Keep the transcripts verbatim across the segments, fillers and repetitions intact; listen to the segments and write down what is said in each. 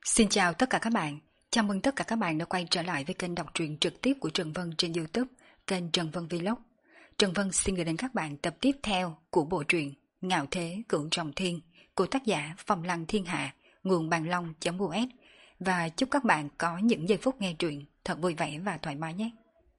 Xin chào tất cả các bạn, chào mừng tất cả các bạn đã quay trở lại với kênh đọc truyện trực tiếp của Trần Vân trên YouTube, kênh Trần Vân Vlog. Trần Vân xin gửi đến các bạn tập tiếp theo của bộ truyện Ngạo Thế Cưỡng Trọng Thiên của tác giả Phong Lăng Thiên Hạ, nguồn bàn long.us, và chúc các bạn có những giây phút nghe truyện thật vui vẻ và thoải mái nhé.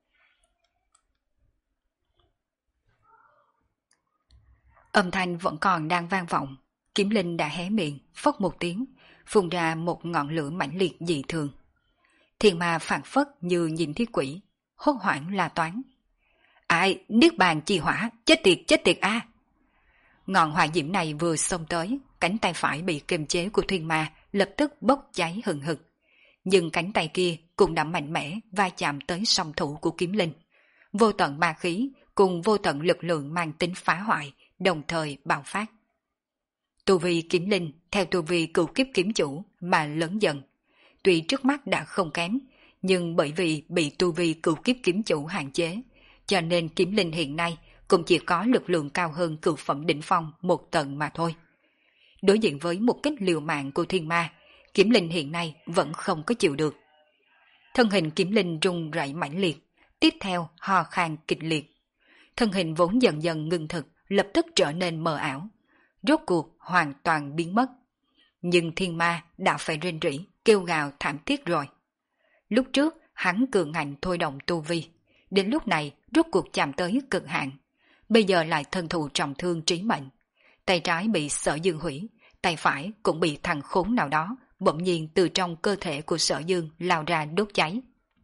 Âm thanh vẫn còn đang vang vọng, Kiếm Linh đã hé miệng, phất một tiếng, phun ra một ngọn lửa mãnh liệt dị thường. Thiên ma phản phất như nhìn thấy quỷ, hốt hoảng la toán. Ai, niết bàn chi hỏa, chết tiệt chết tiệt a! À. Ngọn hỏa diễm này vừa xông tới, cánh tay phải bị kiềm chế của thiên ma lập tức bốc cháy hừng hực. Nhưng cánh tay kia cũng đã mạnh mẽ va chạm tới song thủ của Kiếm Linh. Vô tận ma khí cùng vô tận lực lượng mang tính phá hoại đồng thời bạo phát. Tu vi Kiếm Linh theo tu vi cửu kiếp kiếm chủ mà lớn dần. Tuy trước mắt đã không kém, nhưng bởi vì bị tu vi cửu kiếp kiếm chủ hạn chế, cho nên Kiếm Linh hiện nay cũng chỉ có lực lượng cao hơn cửu phẩm đỉnh phong một tầng mà thôi. Đối diện với một kích liều mạng của thiên ma, Kiếm Linh hiện nay vẫn không có chịu được. Thân hình Kiếm Linh rung rẩy mãnh liệt, tiếp theo ho khan kịch liệt. Thân hình vốn dần dần ngưng thực lập tức trở nên mờ ảo, rốt cuộc hoàn toàn biến mất. Nhưng thiên ma đã phải rên rỉ, kêu gào thảm thiết rồi. Lúc trước hắn cường ngạnh thôi động tu vi, đến lúc này rốt cuộc chạm tới cực hạn. Bây giờ lại thân thụ trọng thương trí mệnh. Tay trái bị Sở Dương hủy, tay phải cũng bị thằng khốn nào đó bỗng nhiên từ trong cơ thể của Sở Dương lao ra đốt cháy.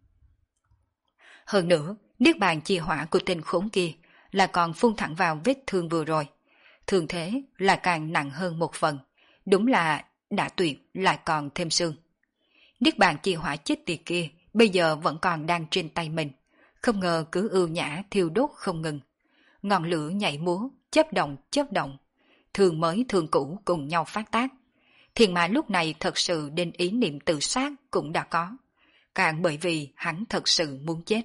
Hơn nữa, niết bàn chi hỏa của tên khốn kia là còn phun thẳng vào vết thương vừa rồi. Thường thế là càng nặng hơn một phần, đúng là đã tuyệt lại còn thêm xương. Niết bàn chi hỏa chết tiệt kia bây giờ vẫn còn đang trên tay mình, không ngờ cứ ưu nhã thiêu đốt không ngừng. Ngọn lửa nhảy múa, chớp động chớp động, thương mới thương cũ cùng nhau phát tác. Thiên ma lúc này thật sự đến ý niệm tự sát cũng đã có, càng bởi vì hắn thật sự muốn chết.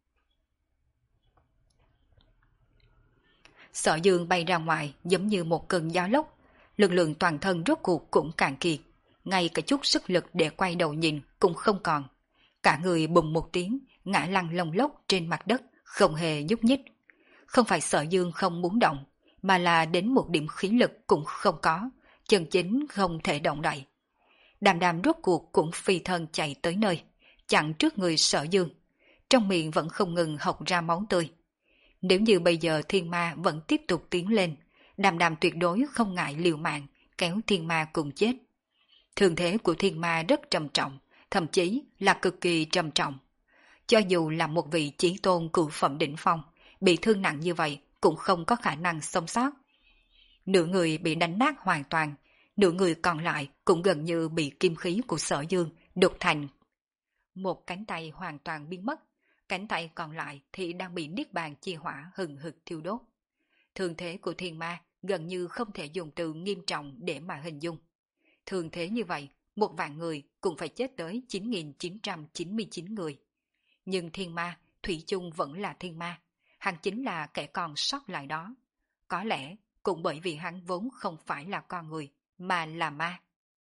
Sở Dương bay ra ngoài giống như một cơn gió lốc, lực lượng toàn thân rốt cuộc cũng cạn kiệt, ngay cả chút sức lực để quay đầu nhìn cũng không còn. Cả người bùng một tiếng, ngã lăn lông lốc trên mặt đất, không hề nhúc nhích. Không phải Sở Dương không muốn động, mà là đến một điểm khí lực cũng không có, chân chính không thể động đậy. Đàm Đàm rốt cuộc cũng phi thân chạy tới nơi, chặn trước người Sở Dương, trong miệng vẫn không ngừng hộc ra máu tươi. Nếu như bây giờ thiên ma vẫn tiếp tục tiến lên, Đàm Đàm tuyệt đối không ngại liều mạng, kéo thiên ma cùng chết. Thương thế của thiên ma rất trầm trọng, thậm chí là cực kỳ trầm trọng. Cho dù là một vị chí tôn cửu phẩm đỉnh phong, bị thương nặng như vậy cũng không có khả năng sống sót. Nửa người bị đánh nát hoàn toàn, nửa người còn lại cũng gần như bị kim khí của Sở Dương đục thành. Một cánh tay hoàn toàn biến mất, cánh tay còn lại thì đang bị niết bàn chi hỏa hừng hực thiêu đốt. Thương thế của thiên ma gần như không thể dùng từ nghiêm trọng để mà hình dung. Thương thế như vậy, một vạn người cũng phải chết tới chín nghìn chín trăm chín mươi chín người. Nhưng thiên ma, thủy chung vẫn là thiên ma, hắn chính là kẻ còn sót lại đó. Có lẽ cũng bởi vì hắn vốn không phải là con người, mà là ma.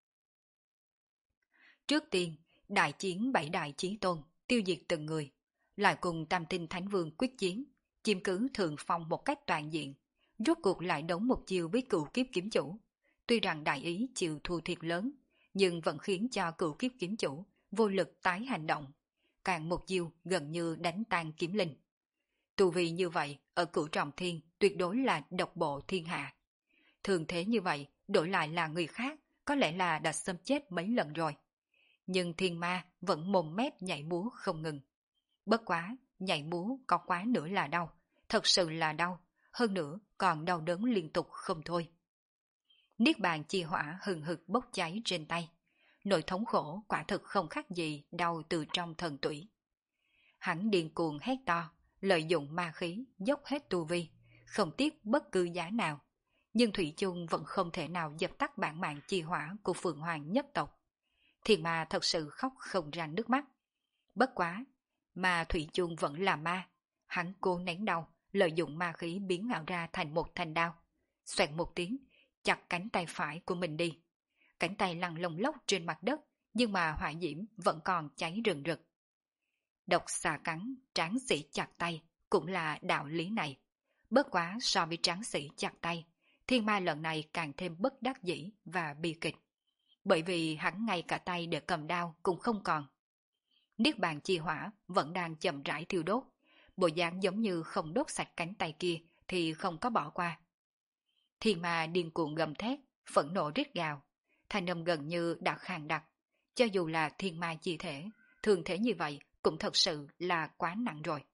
Trước tiên, đại chiến bảy đại chí tôn, tiêu diệt từng người, lại cùng Tam Tinh Thánh Vương quyết chiến, chiếm cứ thượng phong một cách toàn diện, rốt cuộc lại đấu một chiều với cửu kiếp kiếm chủ. Tuy rằng đại ý chịu thua thiệt lớn, nhưng vẫn khiến cho cửu kiếp kiếm chủ vô lực tái hành động, càng một chiều gần như đánh tan Kiếm Linh. Tu vi như vậy ở cửu trọng thiên tuyệt đối là độc bộ thiên hạ. Thường thế như vậy đổi lại là người khác có lẽ là đã xâm chết mấy lần rồi. Nhưng thiên ma vẫn mồm mép nhảy múa không ngừng. Bất quá, nhảy múa có quá nữa là đau, thật sự là đau, hơn nữa còn đau đớn liên tục không thôi. Niết bàn chi hỏa hừng hực bốc cháy trên tay, nỗi thống khổ quả thực không khác gì đau từ trong thần tủy. Hắn điên cuồng hét to, lợi dụng ma khí, dốc hết tu vi, không tiếc bất cứ giá nào, nhưng thủy chung vẫn không thể nào dập tắt bản mạng chi hỏa của Phượng Hoàng nhất tộc. Thiên ma thật sự khóc không ra nước mắt. Bất quá, mà thủy chung vẫn là ma, hắn cố nén đau, lợi dụng ma khí biến ảo ra thành một thanh đao, xoẹt một tiếng, chặt cánh tay phải của mình đi. Cánh tay lăn lông lốc trên mặt đất, nhưng mà hỏa diễm vẫn còn cháy rừng rực. Độc xà cắn, tráng sĩ chặt tay, cũng là đạo lý này. Bất quá so với tráng sĩ chặt tay, thiên ma lần này càng thêm bất đắc dĩ và bi kịch. Bởi vì hắn ngay cả tay để cầm đao cũng không còn. Niết bàn chi hỏa vẫn đang chậm rãi thiêu đốt, bộ dáng giống như không đốt sạch cánh tay kia thì không có bỏ qua. Thiên ma điên cuồng gầm thét, phẫn nộ rít gào, thanh âm gần như đã khàn đặc. Cho dù là thiên ma chi thể, thường thế như vậy cũng thật sự là quá nặng rồi.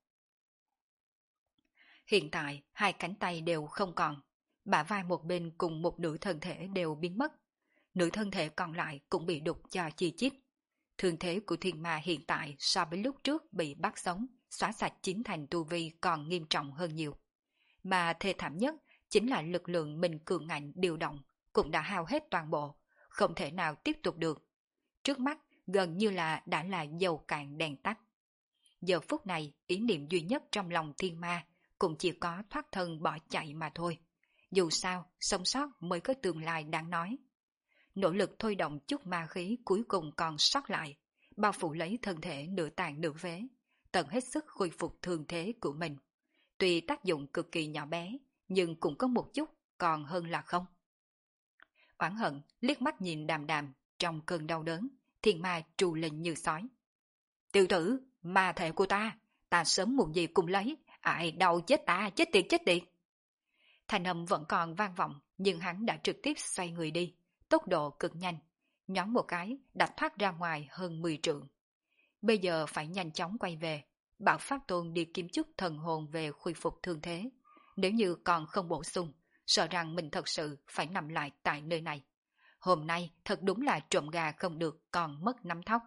Hiện tại hai cánh tay đều không còn, bả vai một bên cùng một nửa thân thể đều biến mất. Nửa thân thể còn lại cũng bị đục cho chi chít. Thương thế của thiên ma hiện tại so với lúc trước bị bắt sống, xóa sạch chín thành tu vi còn nghiêm trọng hơn nhiều. Mà thê thảm nhất chính là lực lượng mình cường ngạnh điều động cũng đã hao hết toàn bộ, không thể nào tiếp tục được. Trước mắt gần như là đã là dầu cạn đèn tắt. Giờ phút này ý niệm duy nhất trong lòng thiên ma cũng chỉ có thoát thân bỏ chạy mà thôi. Dù sao, sống sót mới có tương lai đáng nói. Nỗ lực thôi động chút ma khí cuối cùng còn sót lại, bao phủ lấy thân thể nửa tàn nửa phế, tận hết sức khôi phục thương thế của mình. Tuy tác dụng cực kỳ nhỏ bé, nhưng cũng có một chút còn hơn là không. Oán hận liếc mắt nhìn Đàm Đàm, trong cơn đau đớn, thiên ma trù lên như sói. Tiểu tử, ma thể của ta, ta sớm muộn gì cũng lấy, ai đau chết ta, chết tiệt chết tiệt. Thanh âm vẫn còn vang vọng, nhưng hắn đã trực tiếp xoay người đi, tốc độ cực nhanh, nhón một cái đã thoát ra ngoài hơn mười trượng. Bây giờ phải nhanh chóng quay về, bảo Pháp Tôn đi kiếm chút thần hồn về khôi phục thương thế. Nếu như còn không bổ sung, sợ rằng mình thật sự phải nằm lại tại nơi này. Hôm nay thật đúng là trộm gà không được còn mất nắm thóc.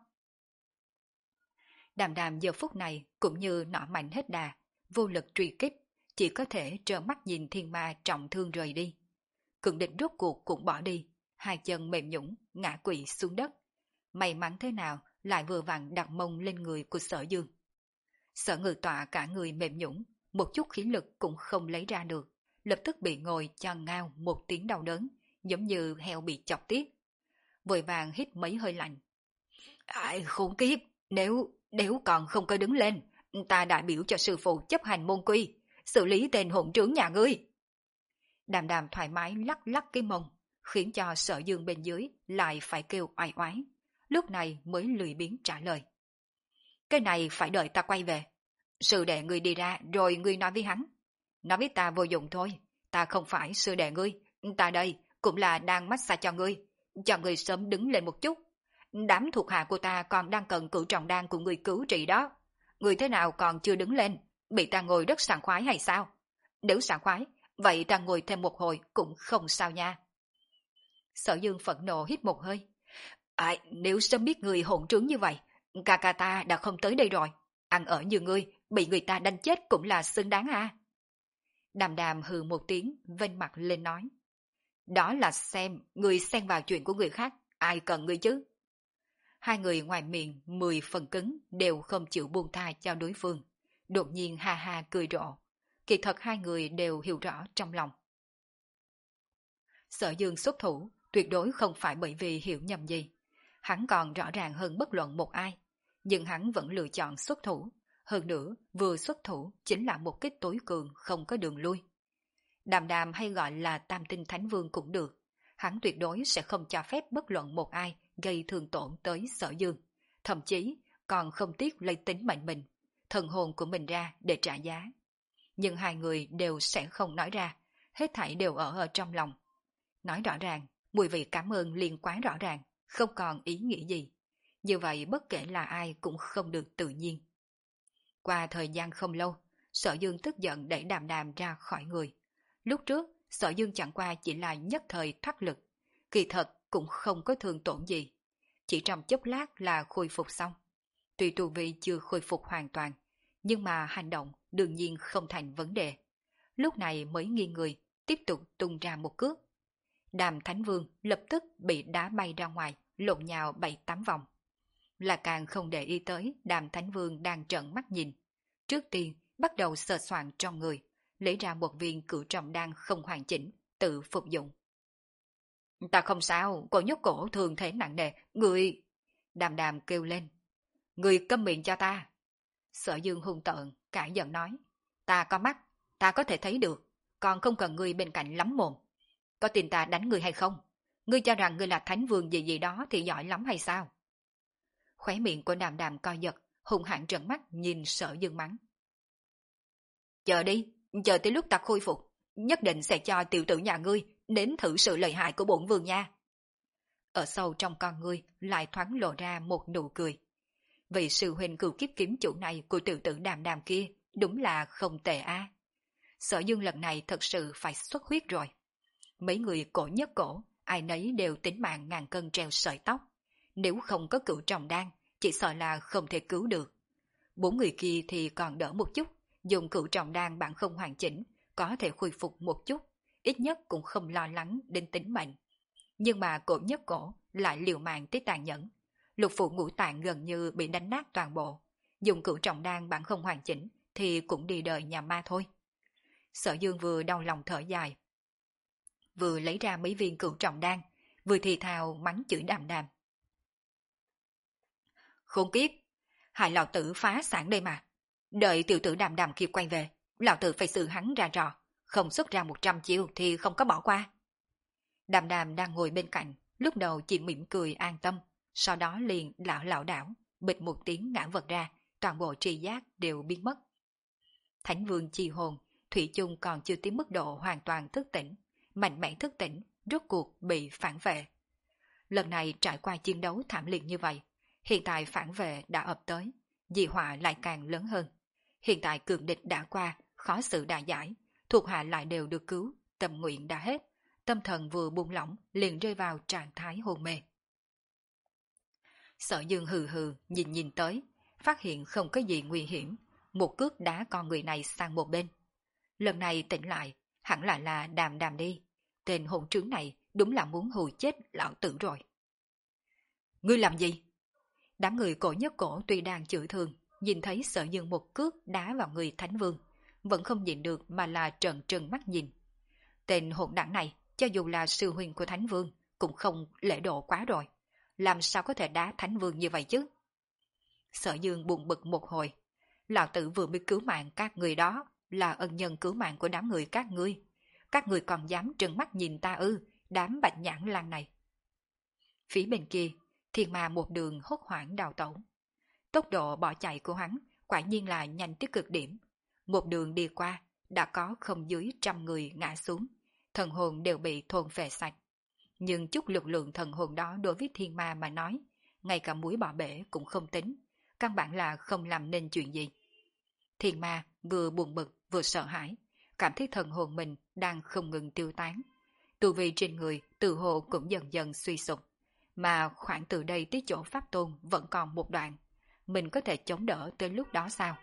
Đàm Đàm giờ phút này cũng như nỏ mạnh hết đà, vô lực truy kích, chỉ có thể trơ mắt nhìn thiên ma trọng thương rời đi. Cường địch rốt cuộc cũng bỏ đi, hai chân mềm nhũn ngã quỵ xuống đất. May mắn thế nào lại vừa vặn đặt mông lên người của Sở Dương. Sở Ngự Tọa cả người mềm nhũn, một chút khí lực cũng không lấy ra được, lập tức bị ngồi cho ngao một tiếng đau đớn, giống như heo bị chọc tiết. Vội vàng hít mấy hơi lạnh. Ai khốn kiếp, nếu nếu còn không có đứng lên, ta đại biểu cho sư phụ chấp hành môn quy, xử lý tên hỗn trướng nhà ngươi. Đàm Đàm thoải mái lắc lắc cái mông, khiến cho Sở Dương bên dưới lại phải kêu oai oái. Lúc này mới lười biếng trả lời. Cái này phải đợi ta quay về. Sư đệ ngươi đi ra rồi ngươi nói với hắn. Nói với ta vô dụng thôi, ta không phải sư đệ ngươi, ta đây cũng là đang massage cho ngươi, cho ngươi sớm đứng lên một chút. Đám thuộc hạ của ta còn đang cần cửu trọng đan của ngươi cứu trị đó. Ngươi thế nào còn chưa đứng lên, bị ta ngồi rất sảng khoái hay sao? Nếu sảng khoái, vậy ta ngồi thêm một hồi cũng không sao nha. Sở Dương phẫn nộ hít một hơi. À, nếu sớm biết người hỗn trướng như vậy, ca ca ta đã không tới đây rồi. Ăn ở như ngươi, bị người ta đánh chết cũng là xứng đáng à. Đàm Đàm hừ một tiếng, vênh mặt lên nói. Đó là xem, người xen vào chuyện của người khác, ai cần ngươi chứ? Hai người ngoài miệng mười phần cứng đều không chịu buông tha cho đối phương. Đột nhiên ha ha cười rộ. Kỳ thật hai người đều hiểu rõ trong lòng. Sở Dương xuất thủ tuyệt đối không phải bởi vì hiểu nhầm gì. Hắn còn rõ ràng hơn bất luận một ai, nhưng hắn vẫn lựa chọn xuất thủ. Hơn nữa, vừa xuất thủ chính là một kích tối cường không có đường lui. Đàm Đàm hay gọi là Tam Tinh Thánh Vương cũng được, hắn tuyệt đối sẽ không cho phép bất luận một ai gây thương tổn tới Sở Dương, thậm chí còn không tiếc lấy tính mệnh mình, thần hồn của mình ra để trả giá. Nhưng hai người đều sẽ không nói ra, hết thảy đều ở ở trong lòng. Nói rõ ràng, mùi vị cảm ơn liền quá rõ ràng, không còn ý nghĩa gì. Như vậy bất kể là ai cũng không được tự nhiên. Qua thời gian không lâu, Sở Dương tức giận đẩy Đàm Đàm ra khỏi người. Lúc trước, Sở Dương chẳng qua chỉ là nhất thời thoát lực, kỳ thật cũng không có thương tổn gì. Chỉ trong chốc lát là khôi phục xong. Tuy tu vi chưa khôi phục hoàn toàn, nhưng mà hành động đương nhiên không thành vấn đề. Lúc này mới nghiêng người, tiếp tục tung ra một cước. Đàm Thánh Vương lập tức bị đá bay ra ngoài, lộn nhào bảy tám vòng. Là càng không để ý tới Đàm Thánh Vương đang trợn mắt nhìn. Trước tiên bắt đầu sờ soạn trong người, lấy ra một viên cửu trọng đan không hoàn chỉnh, tự phục dụng. Ta không sao, cô nhốt cổ thường thế nặng nề, người... Đàm đàm kêu lên. Người câm miệng cho ta. Sở Dương hung tợn, cả giận nói. Ta có mắt, ta có thể thấy được, còn không cần ngươi bên cạnh lắm mồm. Có tin ta đánh ngươi hay không? Ngươi cho rằng ngươi là thánh vương gì gì đó thì giỏi lắm hay sao? Khóe miệng của đàm đàm co giật, hung hãn trợn mắt nhìn Sở Dương mắng. Chờ đi, chờ tới lúc ta khôi phục, nhất định sẽ cho tiểu tử nhà ngươi đến thử sự lợi hại của bổn vương nha. Ở sâu trong con ngươi lại thoáng lộ ra một nụ cười. Vị sư huynh cửu kiếp kiếm chủ này của tiểu tử đàm đàm kia đúng là không tệ a. Sở Dương lần này thật sự phải xuất huyết rồi. Mấy người cổ nhất cổ, ai nấy đều tính mạng ngàn cân treo sợi tóc. Nếu không có cửu trọng đan, chỉ sợ là không thể cứu được. Bốn người kia thì còn đỡ một chút, dùng cửu trọng đan bản không hoàn chỉnh, có thể khôi phục một chút, ít nhất cũng không lo lắng đến tính mệnh. Nhưng mà cổ nhất cổ lại liều mạng tới tàn nhẫn. Lục phủ ngũ tạng gần như bị đánh nát toàn bộ, dùng cửu trọng đan bản không hoàn chỉnh thì cũng đi đời nhà ma thôi. Sở Dương vừa đau lòng thở dài, vừa lấy ra mấy viên cửu trọng đan, vừa thì thào mắng chửi đàm đàm. Khốn kiếp, hại lão tử phá sản đây mà. Đợi tiểu tử đàm đàm kia quay về, lão tử phải xử hắn ra trò, không xuất ra một trăm chiêu thì không có bỏ qua. Đàm đàm đang ngồi bên cạnh, lúc đầu chỉ mỉm cười an tâm, sau đó liền lảo lảo đảo, bịch một tiếng ngã vật ra, toàn bộ tri giác đều biến mất. Thánh vương chi hồn, thủy chung còn chưa tới mức độ hoàn toàn thức tỉnh, mạnh mẽ thức tỉnh, rốt cuộc bị phản vệ. Lần này trải qua chiến đấu thảm liệt như vậy, hiện tại phản vệ đã ập tới, dị họa lại càng lớn hơn. Hiện tại cường địch đã qua, khó xử đã giải, thuộc hạ lại đều được cứu, tâm nguyện đã hết, tâm thần vừa buông lỏng liền rơi vào trạng thái hôn mê. Sở Dương hừ hừ nhìn nhìn tới, phát hiện không có gì nguy hiểm, một cước đá con người này sang một bên. Lần này tỉnh lại, hẳn lại là đàm đàm đi, tên hỗn trướng này đúng là muốn hù chết lão tử rồi. Ngươi làm gì? Đám người cổ nhất cổ tuy đang chửi thường, nhìn thấy Sở Dương một cước đá vào người thánh vương, vẫn không nhìn được mà là trợn trừng mắt nhìn. Tên hỗn đảng này, cho dù là sư huynh của thánh vương, cũng không lễ độ quá rồi. Làm sao có thể đá thánh vương như vậy chứ? Sở Dương buồn bực một hồi. Lão tử vừa mới cứu mạng các người đó, là ân nhân cứu mạng của đám người các ngươi. Các người còn dám trừng mắt nhìn ta ư, đám bạch nhãn lan này. Phía bên kia, thiên ma một đường hốt hoảng đào tẩu. Tốc độ bỏ chạy của hắn quả nhiên là nhanh tới cực điểm. Một đường đi qua, đã có không dưới trăm người ngã xuống, thần hồn đều bị thôn phệ sạch. Nhưng chút lực lượng thần hồn đó đối với thiên ma mà nói, ngay cả muối bỏ bể cũng không tính, căn bản là không làm nên chuyện gì. Thiên ma vừa buồn bực vừa sợ hãi, cảm thấy thần hồn mình đang không ngừng tiêu tán. Tu vi trên người tự hồ cũng dần dần suy sụp, mà khoảng từ đây tới chỗ pháp tôn vẫn còn một đoạn. Mình có thể chống đỡ tới lúc đó sao?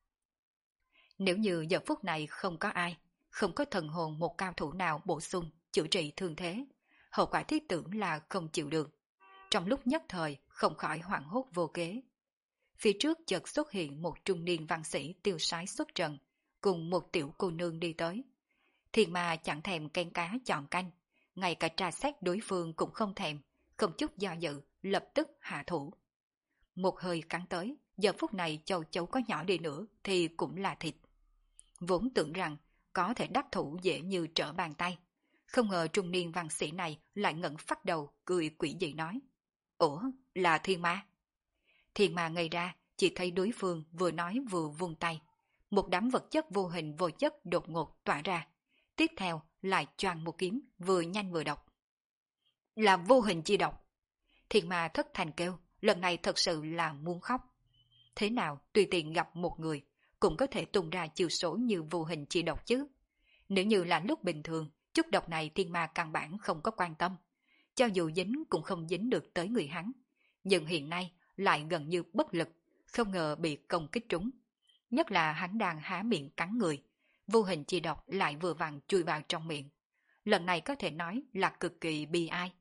Nếu như giờ phút này không có ai, không có thần hồn một cao thủ nào bổ sung, chữa trị thương thế, hậu quả thiết tưởng là không chịu được. Trong lúc nhất thời không khỏi hoảng hốt vô kế. Phía trước chợt xuất hiện một trung niên văn sĩ tiêu sái xuất trận, cùng một tiểu cô nương đi tới. Thiên ma chẳng thèm canh cá chọn canh, ngay cả trà xét đối phương cũng không thèm, không chút do dự, lập tức hạ thủ. Một hơi cắn tới, giờ phút này châu chấu có nhỏ đi nữa thì cũng là thịt. Vốn tưởng rằng có thể đắc thủ dễ như trở bàn tay, không ngờ trung niên văn sĩ này lại ngẩng phát đầu cười quỷ dị nói. Ủa, là thiên ma? Thiên ma ngây ra, chỉ thấy đối phương vừa nói vừa vung tay. Một đám vật chất vô hình vô chất đột ngột tỏa ra. Tiếp theo lại choàng một kiếm vừa nhanh vừa độc. Là vô hình chi độc. Thiên ma thất thành kêu, lần này thật sự là muốn khóc. Thế nào tùy tiện gặp một người cũng có thể tung ra chiêu số như vô hình chi độc chứ? Nếu như là lúc bình thường, chút độc này thiên ma căn bản không có quan tâm. Cho dù dính cũng không dính được tới người hắn. Nhưng hiện nay lại gần như bất lực, không ngờ bị công kích trúng. Nhất là hắn đang há miệng cắn người, vô hình chi độc lại vừa vặn chui vào trong miệng. Lần này có thể nói là cực kỳ bi ai.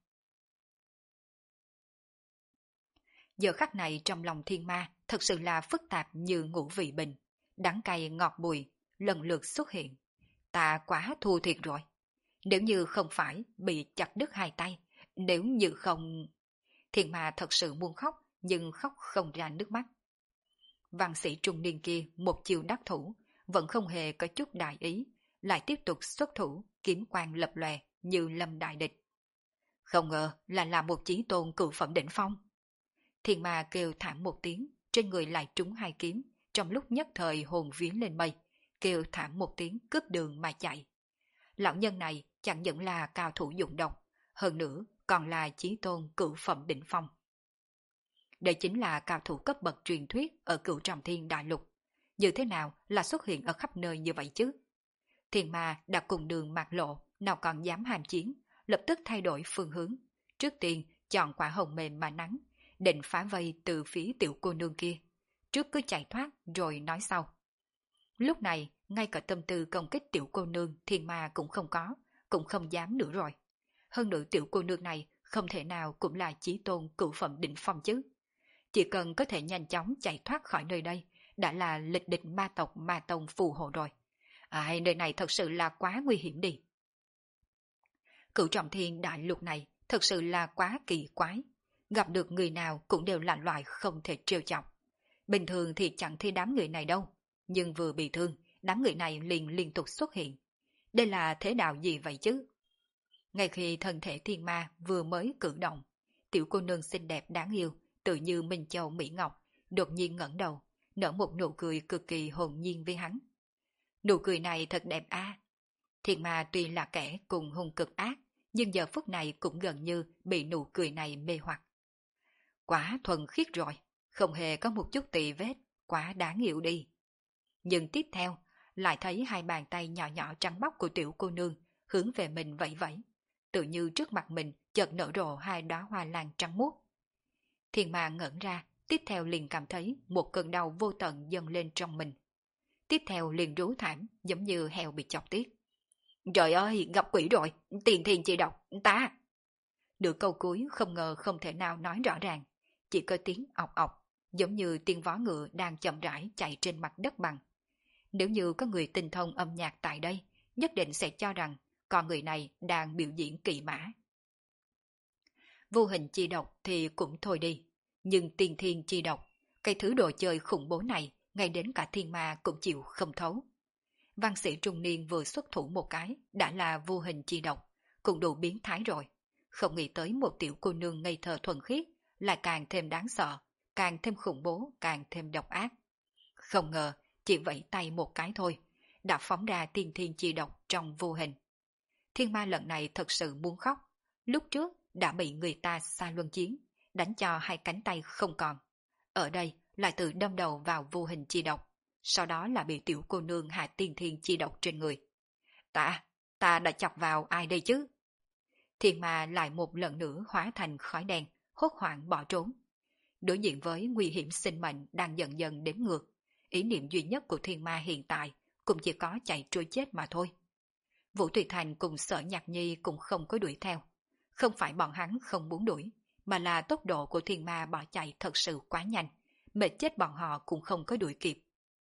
Giờ khắc này trong lòng thiên ma thật sự là phức tạp như ngũ vị bình, đắng cay ngọt bùi, lần lượt xuất hiện. Ta quá thua thiệt rồi. Nếu như không phải bị chặt đứt hai tay, nếu như không... Thiên ma thật sự muốn khóc, nhưng khóc không ra nước mắt. Văn sĩ trung niên kia một chiều đắc thủ, vẫn không hề có chút đại ý, lại tiếp tục xuất thủ, kiếm quang lập lòe như lâm đại địch. Không ngờ là là một chí tôn cửu phẩm đỉnh phong. Thiên ma kêu thảm một tiếng, trên người lại trúng hai kiếm, trong lúc nhất thời hồn vía lên mây, kêu thảm một tiếng cướp đường mà chạy. Lão nhân này chẳng những là cao thủ dụng độc, hơn nữa còn là chí tôn cửu phẩm đỉnh phong. Đây chính là cao thủ cấp bậc truyền thuyết ở Cửu Trọng Thiên Đại Lục. Như thế nào là xuất hiện ở khắp nơi như vậy chứ? Thiên ma đã cùng đường mạc lộ, nào còn dám hàm chiến, lập tức thay đổi phương hướng. Trước tiên chọn quả hồng mềm mà nắng, định phá vây từ phía tiểu cô nương kia. Trước cứ chạy thoát rồi nói sau. Lúc này, ngay cả tâm tư công kích tiểu cô nương thiên ma cũng không có, cũng không dám nữa rồi. Hơn nữa tiểu cô nương này không thể nào cũng là chí tôn cửu phẩm đỉnh phong chứ. Chỉ cần có thể nhanh chóng chạy thoát khỏi nơi đây, đã là lịch địch ma tộc ma tông phù hộ rồi. À, nơi này thật sự là quá nguy hiểm đi. Cửu Trọng Thiên Đại Lục này thật sự là quá kỳ quái. Gặp được người nào cũng đều là loại không thể trêu chọc. Bình thường thì chẳng thấy đám người này đâu, nhưng vừa bị thương, đám người này liền liên tục xuất hiện. Đây là thế đạo gì vậy chứ? Ngay khi thân thể thiên ma vừa mới cử động, tiểu cô nương xinh đẹp đáng yêu, tự như Minh Châu Mỹ Ngọc, đột nhiên ngẩng đầu, nở một nụ cười cực kỳ hồn nhiên với hắn. Nụ cười này thật đẹp a. À. Thiên ma tuy là kẻ cùng hung cực ác, nhưng giờ phút này cũng gần như bị nụ cười này mê hoặc. Quá thuần khiết rồi, không hề có một chút tì vết, quá đáng yêu đi. Nhưng tiếp theo, lại thấy hai bàn tay nhỏ nhỏ trắng bóc của tiểu cô nương hướng về mình vẫy vẫy, tự như trước mặt mình chợt nở rộ hai đóa hoa lan trắng muốt. Thiên ma ngẩn ra, tiếp theo liền cảm thấy một cơn đau vô tận dâng lên trong mình. Tiếp theo liền rú thảm, giống như heo bị chọc tiết. Trời ơi, gặp quỷ rồi, tiền thiền chị độc, ta. Nửa câu cuối không ngờ không thể nào nói rõ ràng, chỉ có tiếng ọc ọc, giống như tiếng vó ngựa đang chậm rãi chạy trên mặt đất bằng. Nếu như có người tinh thông âm nhạc tại đây, nhất định sẽ cho rằng con người này đang biểu diễn kỳ mã. Vô hình chi độc thì cũng thôi đi, nhưng tiên thiên chi độc, cái thứ đồ chơi khủng bố này, ngay đến cả thiên ma cũng chịu không thấu. Văn sĩ trung niên vừa xuất thủ một cái, đã là vô hình chi độc, cũng đủ biến thái rồi. Không nghĩ tới một tiểu cô nương ngây thơ thuần khiết, lại càng thêm đáng sợ, càng thêm khủng bố, càng thêm độc ác. Không ngờ, chỉ vẫy tay một cái thôi, đã phóng ra tiên thiên chi độc trong vô hình. Thiên ma lần này thật sự muốn khóc, lúc trước đã bị người ta xa luân chiến, đánh cho hai cánh tay không còn. Ở đây lại tự đâm đầu vào vô hình chi độc, sau đó là bị tiểu cô nương hạ tiên thiên chi độc trên người. Ta, ta đã chọc vào ai đây chứ? Thiên ma lại một lần nữa hóa thành khói đen, hốt hoảng bỏ trốn. Đối diện với nguy hiểm sinh mệnh đang dần dần đếm ngược, ý niệm duy nhất của thiên ma hiện tại cũng chỉ có chạy trôi chết mà thôi. Vũ Tùy Thành cùng Sở Nhạc Nhi cũng không có đuổi theo. Không phải bọn hắn không muốn đuổi, mà là tốc độ của thiên ma bỏ chạy thật sự quá nhanh, mệt chết bọn họ cũng không có đuổi kịp.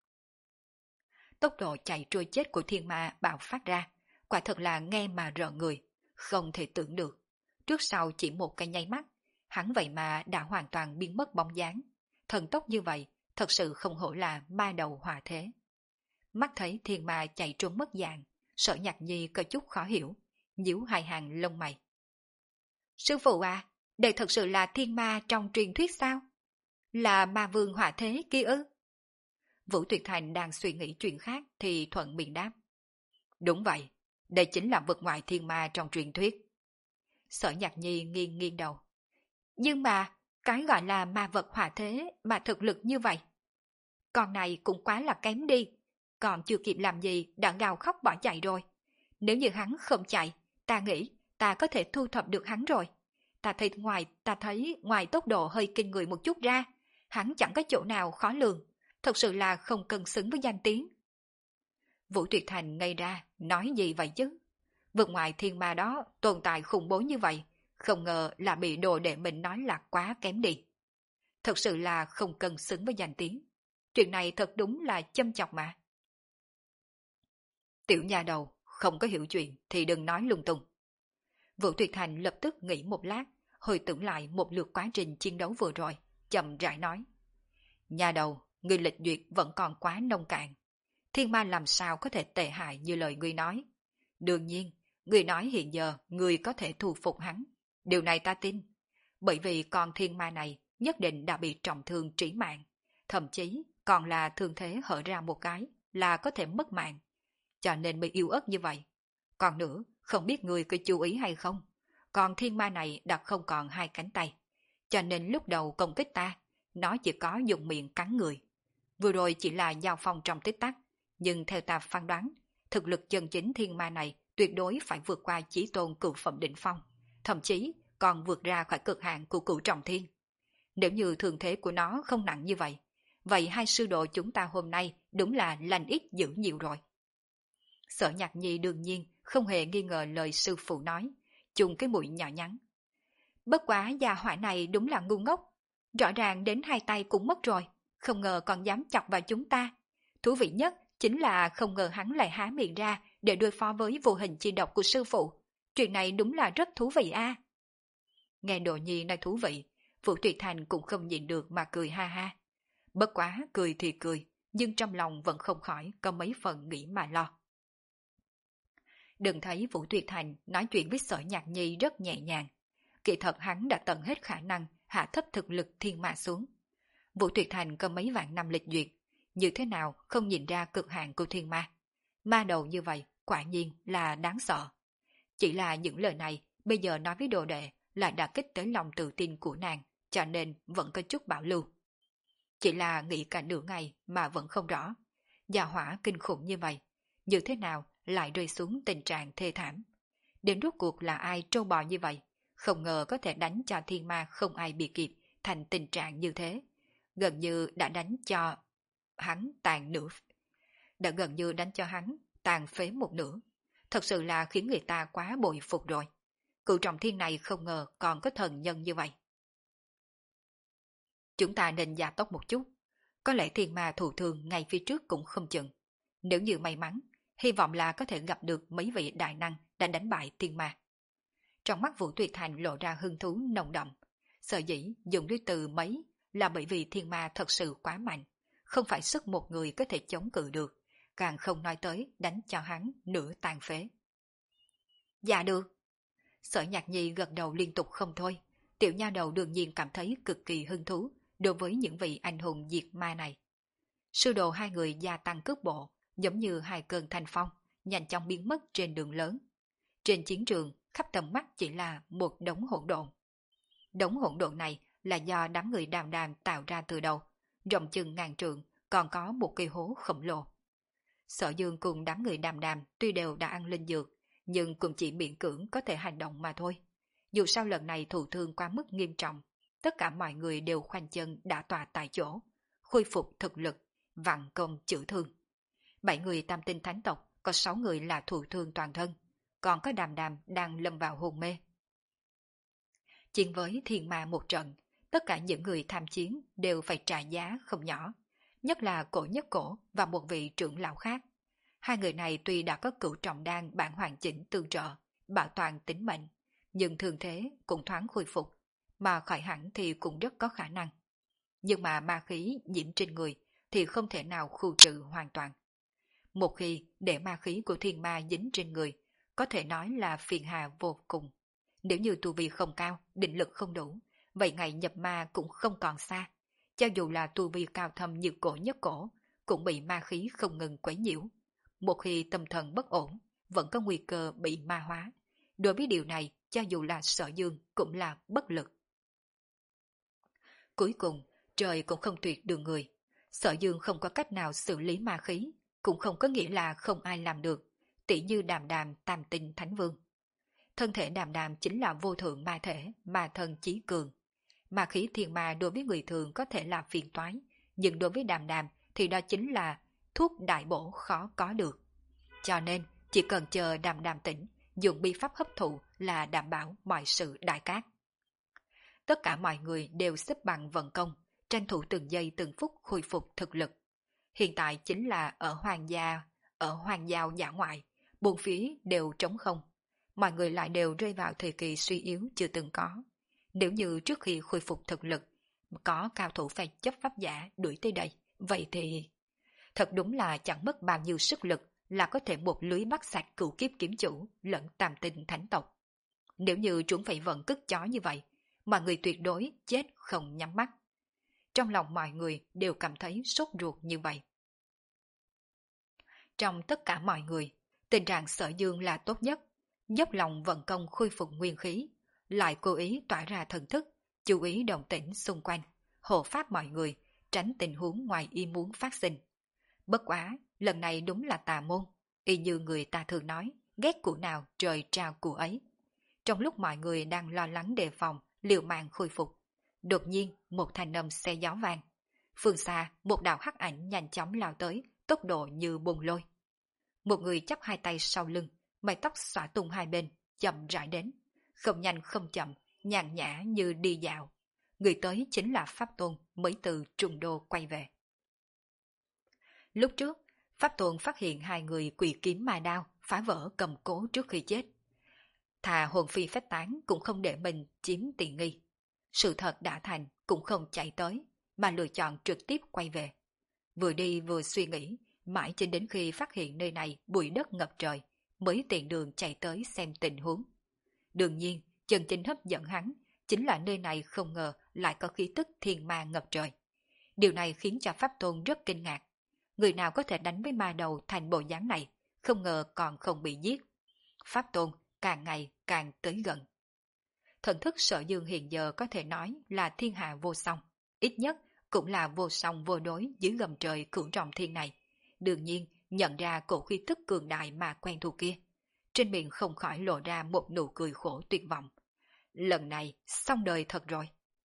Tốc độ chạy trôi chết của thiên ma bạo phát ra, quả thật là nghe mà rợn người, không thể tưởng được. Trước sau chỉ một cái nháy mắt, hắn vậy mà đã hoàn toàn biến mất bóng dáng. Thần tốc như vậy, thật sự không hổ là ma đầu hỏa thế. Mắt thấy thiên ma chạy trốn mất dạng, Sở Nhạc Nhi có chút khó hiểu, nhíu hai hàng lông mày. Sư phụ à, đây thật sự là thiên ma trong truyền thuyết sao? Là ma vương hỏa thế kia ư? Vũ Tuyệt Thành đang suy nghĩ chuyện khác thì thuận miệng đáp. Đúng vậy, đây chính là vực ngoại thiên ma trong truyền thuyết. Sở Nhạc Nhi nghiêng nghiêng đầu. Nhưng mà, cái gọi là ma vật hỏa thế mà thực lực như vậy. Con này cũng quá là kém đi, còn chưa kịp làm gì đã gào khóc bỏ chạy rồi. Nếu như hắn không chạy, ta nghĩ ta có thể thu thập được hắn rồi. Ta thấy ngoài, ta thấy ngoài tốc độ hơi kinh người một chút ra, hắn chẳng có chỗ nào khó lường, thật sự là không cân xứng với danh tiếng. Vũ Tuyệt Thành ngây ra, nói gì vậy chứ? Vực ngoài thiên ma đó tồn tại khủng bố như vậy, không ngờ là bị đồ đệ mình nói là quá kém đi. Thật sự là không cân xứng với danh tiếng. Chuyện này thật đúng là châm chọc mà. Tiểu nha đầu, không có hiểu chuyện thì đừng nói lung tung. Vũ Tuyệt Thành lập tức nghĩ một lát, hồi tưởng lại một lượt quá trình chiến đấu vừa rồi, chậm rãi nói. Nhà đầu, người lịch duyệt vẫn còn quá nông cạn. Thiên ma làm sao có thể tệ hại như lời ngươi nói. Đương nhiên, ngươi nói hiện giờ ngươi có thể thu phục hắn. Điều này ta tin. Bởi vì con thiên ma này nhất định đã bị trọng thương trí mạng. Thậm chí còn là thương thế hở ra một cái là có thể mất mạng. Cho nên mới yêu ớt như vậy. Còn nữa, không biết ngươi có chú ý hay không? Còn thiên ma này đã không còn hai cánh tay. Cho nên lúc đầu công kích ta, nó chỉ có dùng miệng cắn người. Vừa rồi chỉ là giao phong trong tích tắc. Nhưng theo ta phán đoán, thực lực chân chính thiên ma này tuyệt đối phải vượt qua chí tôn cửu phẩm đỉnh phong. Thậm chí còn vượt ra khỏi cực hạn của cửu trọng thiên. Nếu như thường thế của nó không nặng như vậy, vậy hai sư đồ chúng ta hôm nay đúng là lành ít dữ nhiều rồi. Sở Nhạc Nhi đương nhiên không hề nghi ngờ lời sư phụ nói, chung cái mũi nhỏ nhắn. Bất quá gia hỏa này đúng là ngu ngốc, rõ ràng đến hai tay cũng mất rồi, không ngờ còn dám chọc vào chúng ta. Thú vị nhất chính là không ngờ hắn lại há miệng ra để đối phó với vô hình chi độc của sư phụ. Chuyện này đúng là rất thú vị a. Nghe Đồ Nhi nói thú vị, Vũ Tuyệt Thành cũng không nhịn được mà cười ha ha. Bất quá cười thì cười, nhưng trong lòng vẫn không khỏi có mấy phần nghĩ mà lo. Đừng thấy Vũ Tuyệt Thành nói chuyện với Sở Nhạc Nhi rất nhẹ nhàng. Kỳ thật hắn đã tận hết khả năng hạ thấp thực lực thiên ma xuống. Vũ Tuyệt Thành có mấy vạn năm lịch duyệt, như thế nào không nhìn ra cực hạn của thiên ma. Ma đầu như vậy quả nhiên là đáng sợ. Chỉ là những lời này bây giờ nói với đồ đệ lại đã kích tới lòng tự tin của nàng, cho nên vẫn có chút bảo lưu. Chỉ là nghĩ cả nửa ngày mà vẫn không rõ. Gia hỏa kinh khủng như vậy, như thế nào lại rơi xuống tình trạng thê thảm. Đến rốt cuộc là ai trâu bò như vậy, không ngờ có thể đánh cho thiên ma không ai bị kịp thành tình trạng như thế. Gần như đã đánh cho hắn tàn nửa, đã gần như đánh cho hắn tàn phế một nửa. Thật sự là khiến người ta quá bội phục rồi. Cửu trọng thiên này không ngờ còn có thần nhân như vậy. Chúng ta nên gia tốc một chút. Có lẽ thiên ma thù thường ngay phía trước cũng không chừng. Nếu như may mắn, hy vọng là có thể gặp được mấy vị đại năng đã đánh bại thiên ma. Trong mắt Vũ Tuyệt Thành lộ ra hứng thú nồng đậm. Sở dĩ dùng đối từ mấy là bởi vì thiên ma thật sự quá mạnh. Không phải sức một người có thể chống cự được. Càng không nói tới đánh cho hắn nửa tàn phế. Dạ được. Sở Nhạc Nhi gật đầu liên tục không thôi. Tiểu nha đầu đương nhiên cảm thấy cực kỳ hứng thú đối với những vị anh hùng diệt ma này. Sư đồ hai người gia tăng cước bộ, giống như hai cơn thanh phong, nhanh chóng biến mất trên đường lớn. Trên chiến trường, khắp tầm mắt chỉ là một đống hỗn độn. Đống hỗn độn này là do đám người đàm đàm tạo ra từ đầu, rộng chừng ngàn trượng, còn có một cây hố khổng lồ. Sở Dương cùng đám người đàm đàm tuy đều đã ăn linh dược, nhưng cũng chỉ miễn cưỡng có thể hành động mà thôi. Dù sao lần này thụ thương quá mức nghiêm trọng, tất cả mọi người đều khoanh chân đã tọa tại chỗ, khôi phục thực lực, vạn công chữa thương. Bảy người tam tinh thánh tộc, có sáu người là thụ thương toàn thân, còn có đàm đàm đang lâm vào hôn mê. Chiến với thiên ma một trận, tất cả những người tham chiến đều phải trả giá không nhỏ, nhất là Cổ Nhất Cổ và một vị trưởng lão khác. Hai người này tuy đã có cửu trọng đan bản hoàn chỉnh tương trợ, bảo toàn tính mệnh, nhưng thường thế cũng thoáng khôi phục, mà khỏi hẳn thì cũng rất có khả năng. Nhưng mà ma khí nhiễm trên người thì không thể nào khu trừ hoàn toàn. Một khi để ma khí của thiên ma dính trên người, có thể nói là phiền hà vô cùng. Nếu như tu vi không cao, định lực không đủ, vậy ngày nhập ma cũng không còn xa. Cho dù là tu vi cao thâm như Cổ Nhất Cổ, cũng bị ma khí không ngừng quấy nhiễu. Một khi tâm thần bất ổn, vẫn có nguy cơ bị ma hóa. Đối với điều này, cho dù là Sở Dương cũng là bất lực. Cuối cùng, trời cũng không tuyệt đường người. Sở Dương không có cách nào xử lý ma khí, cũng không có nghĩa là không ai làm được, tỉ như Đàm Đàm tam tinh thánh vương. Thân thể Đàm Đàm chính là vô thượng ma thể, ma thân chí cường. Ma khí thiên ma đối với người thường có thể là phiền toái, nhưng đối với Đàm Đàm thì đó chính là thuốc đại bổ khó có được. Cho nên, chỉ cần chờ Đàm Đàm tỉnh, dùng bi pháp hấp thụ là đảm bảo mọi sự đại cát. Tất cả mọi người đều xếp bằng vận công, tranh thủ từng giây từng phút khôi phục thực lực. Hiện tại chính là ở hoàng gia, ở hoàng giao dã ngoại, bốn phía đều trống không. Mọi người lại đều rơi vào thời kỳ suy yếu chưa từng có. Nếu như trước khi khôi phục thực lực, có cao thủ phải chấp pháp giả đuổi tới đây, vậy thì... Thật đúng là chẳng mất bao nhiêu sức lực là có thể một lưới bắt sạch cửu kiếp kiếm chủ lẫn tam tinh thánh tộc. Nếu như chúng phải vận cất chó như vậy, mà người tuyệt đối chết không nhắm mắt. Trong lòng mọi người đều cảm thấy sốt ruột như vậy. Trong tất cả mọi người, tình trạng Sở Dương là tốt nhất, dốc lòng vận công khôi phục nguyên khí, lại cố ý tỏa ra thần thức, chú ý động tĩnh xung quanh, hộ pháp mọi người, tránh tình huống ngoài ý muốn phát sinh. Bất quá, lần này đúng là tà môn, y như người ta thường nói, ghét của nào trời trao của ấy. Trong lúc mọi người đang lo lắng đề phòng, liều mạng khôi phục, đột nhiên một thanh âm xe gió vang. Phương xa, một đạo hắc ảnh nhanh chóng lao tới, tốc độ như bùng lôi. Một người chắp hai tay sau lưng, mái tóc xõa tung hai bên, chậm rãi đến, không nhanh không chậm, nhàn nhã như đi dạo. Người tới chính là Pháp Tôn mới từ Trung Đô quay về. Lúc trước, Pháp Tôn phát hiện hai người quỷ kiếm ma đao phá vỡ cầm cố trước khi chết. Thà hồn phi phách tán cũng không để mình chiếm tiện nghi. Sự thật đã thành cũng không chạy tới, mà lựa chọn trực tiếp quay về. Vừa đi vừa suy nghĩ, mãi cho đến khi phát hiện nơi này bụi đất ngập trời, mới tiện đường chạy tới xem tình huống. Đương nhiên, chân chính hấp dẫn hắn chính là nơi này không ngờ lại có khí tức thiên ma ngập trời. Điều này khiến cho Pháp Tôn rất kinh ngạc. Người nào có thể đánh với ma đầu thành bộ dáng này, không ngờ còn không bị giết. Pháp Tôn càng ngày càng tới gần. Thần thức Sở Dương hiện giờ có thể nói là thiên hạ vô song, ít nhất cũng là vô song vô đối dưới gầm trời cửu trọng thiên này. Đương nhiên nhận ra cổ khí tức cường đại mà quen thuộc kia, trên miệng không khỏi lộ ra một nụ cười khổ tuyệt vọng. Lần này xong đời thật rồi.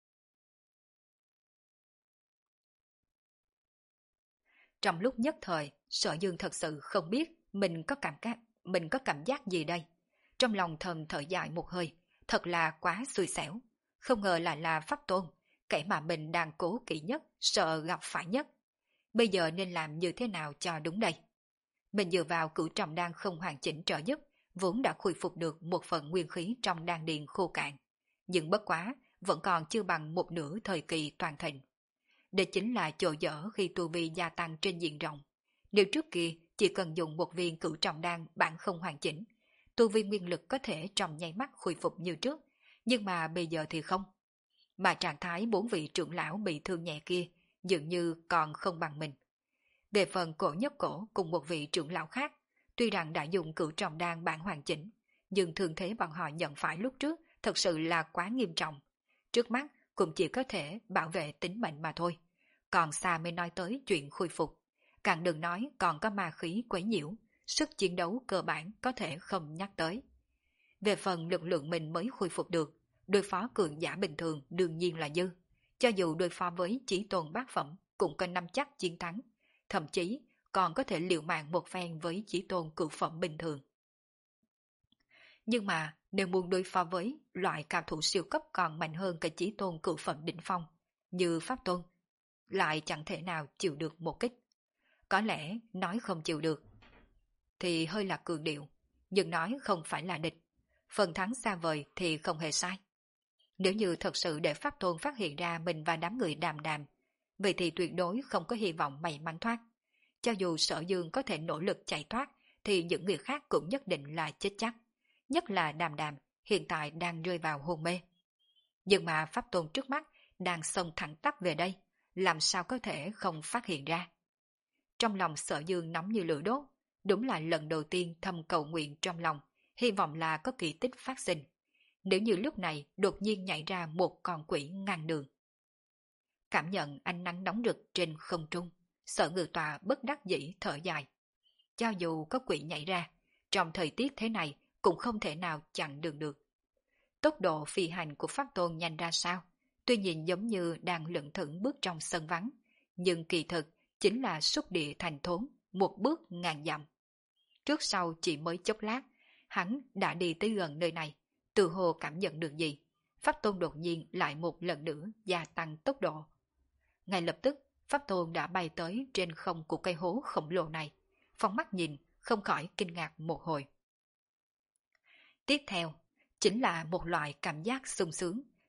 Trong lúc nhất thời, Sở Dương thật sự không biết mình có cảm giác, mình có cảm giác gì đây. Trong lòng thầm thở dài một hơi, thật là quá xui xẻo. Không ngờ lại là Pháp Tôn, kẻ mà mình đang cố kỵ nhất, sợ gặp phải nhất. Bây giờ nên làm như thế nào cho đúng đây? Mình dựa vào cửu trọng đan không hoàn chỉnh trợ giúp, vốn đã khôi phục được một phần nguyên khí trong đan điền khô cạn. Nhưng bất quá, vẫn còn chưa bằng một nửa thời kỳ toàn thịnh. Đây chính là chỗ dở khi tu vi gia tăng trên diện rộng. Nếu trước kia chỉ cần dùng một viên cửu trọng đan bản không hoàn chỉnh, tu vi nguyên lực có thể trong nháy mắt khôi phục như trước, nhưng mà bây giờ thì không. Mà trạng thái bốn vị trưởng lão bị thương nhẹ kia dường như còn không bằng mình. Về phần cổ nhất cổ cùng một vị trưởng lão khác, tuy rằng đã dùng cửu trọng đan bản hoàn chỉnh, nhưng thương thế bọn họ nhận phải lúc trước thật sự là quá nghiêm trọng. Trước mắt cũng chỉ có thể bảo vệ tính mệnh mà thôi. Còn xa mới nói tới chuyện khôi phục. Càng đừng nói còn có ma khí quấy nhiễu, sức chiến đấu cơ bản có thể không nhắc tới. Về phần lực lượng mình mới khôi phục được, đối phó cường giả bình thường đương nhiên là dư. Cho dù đối phó với chí tôn bát phẩm cũng có năm chắc chiến thắng, thậm chí còn có thể liều mạng một phen với chí tôn cửu phẩm bình thường. Nhưng mà nếu muốn đối phó với loại cao thủ siêu cấp còn mạnh hơn cả chí tôn cửu phẩm đỉnh phong, như Pháp Tôn, lại chẳng thể nào chịu được một kích. Có lẽ nói không chịu được thì hơi là cường điệu, nhưng nói không phải là địch. Phần thắng xa vời thì không hề sai. Nếu như thật sự để Pháp Tôn phát hiện ra mình và đám người Đàm Đàm, vậy thì tuyệt đối không có hy vọng may mắn thoát. Cho dù Sở Dương có thể nỗ lực chạy thoát, thì những người khác cũng nhất định là chết chắc. Nhất là Đàm Đàm hiện tại đang rơi vào hôn mê. Nhưng mà Pháp Tôn trước mắt đang xông thẳng tắp về đây, làm sao có thể không phát hiện ra. Trong lòng Sở Dương nóng như lửa đốt, đúng là lần đầu tiên thầm cầu nguyện trong lòng, hy vọng là có kỳ tích phát sinh. Nếu như lúc này đột nhiên nhảy ra một con quỷ ngăn đường. Cảm nhận ánh nắng nóng rực trên không trung, Sở Ngự Tọa bất đắc dĩ thở dài. Cho dù có quỷ nhảy ra, trong thời tiết thế này cũng không thể nào chặn đường được. Tốc độ phi hành của Pháp Tôn nhanh ra sao, tuy nhìn giống như đang lững thững bước trong sân vắng, nhưng kỳ thực chính là xúc địa thành thốn, một bước ngàn dặm. Trước sau chỉ mới chốc lát, hắn đã đi tới gần nơi này, tự hồ cảm nhận được gì. Pháp Tôn đột nhiên lại một lần nữa gia tăng tốc độ. Ngay lập tức, Pháp Tôn đã bay tới trên không của cây hố khổng lồ này, phóng mắt nhìn, không khỏi kinh ngạc một hồi. Tiếp theo, chính là một loại cảm giác sung sướng,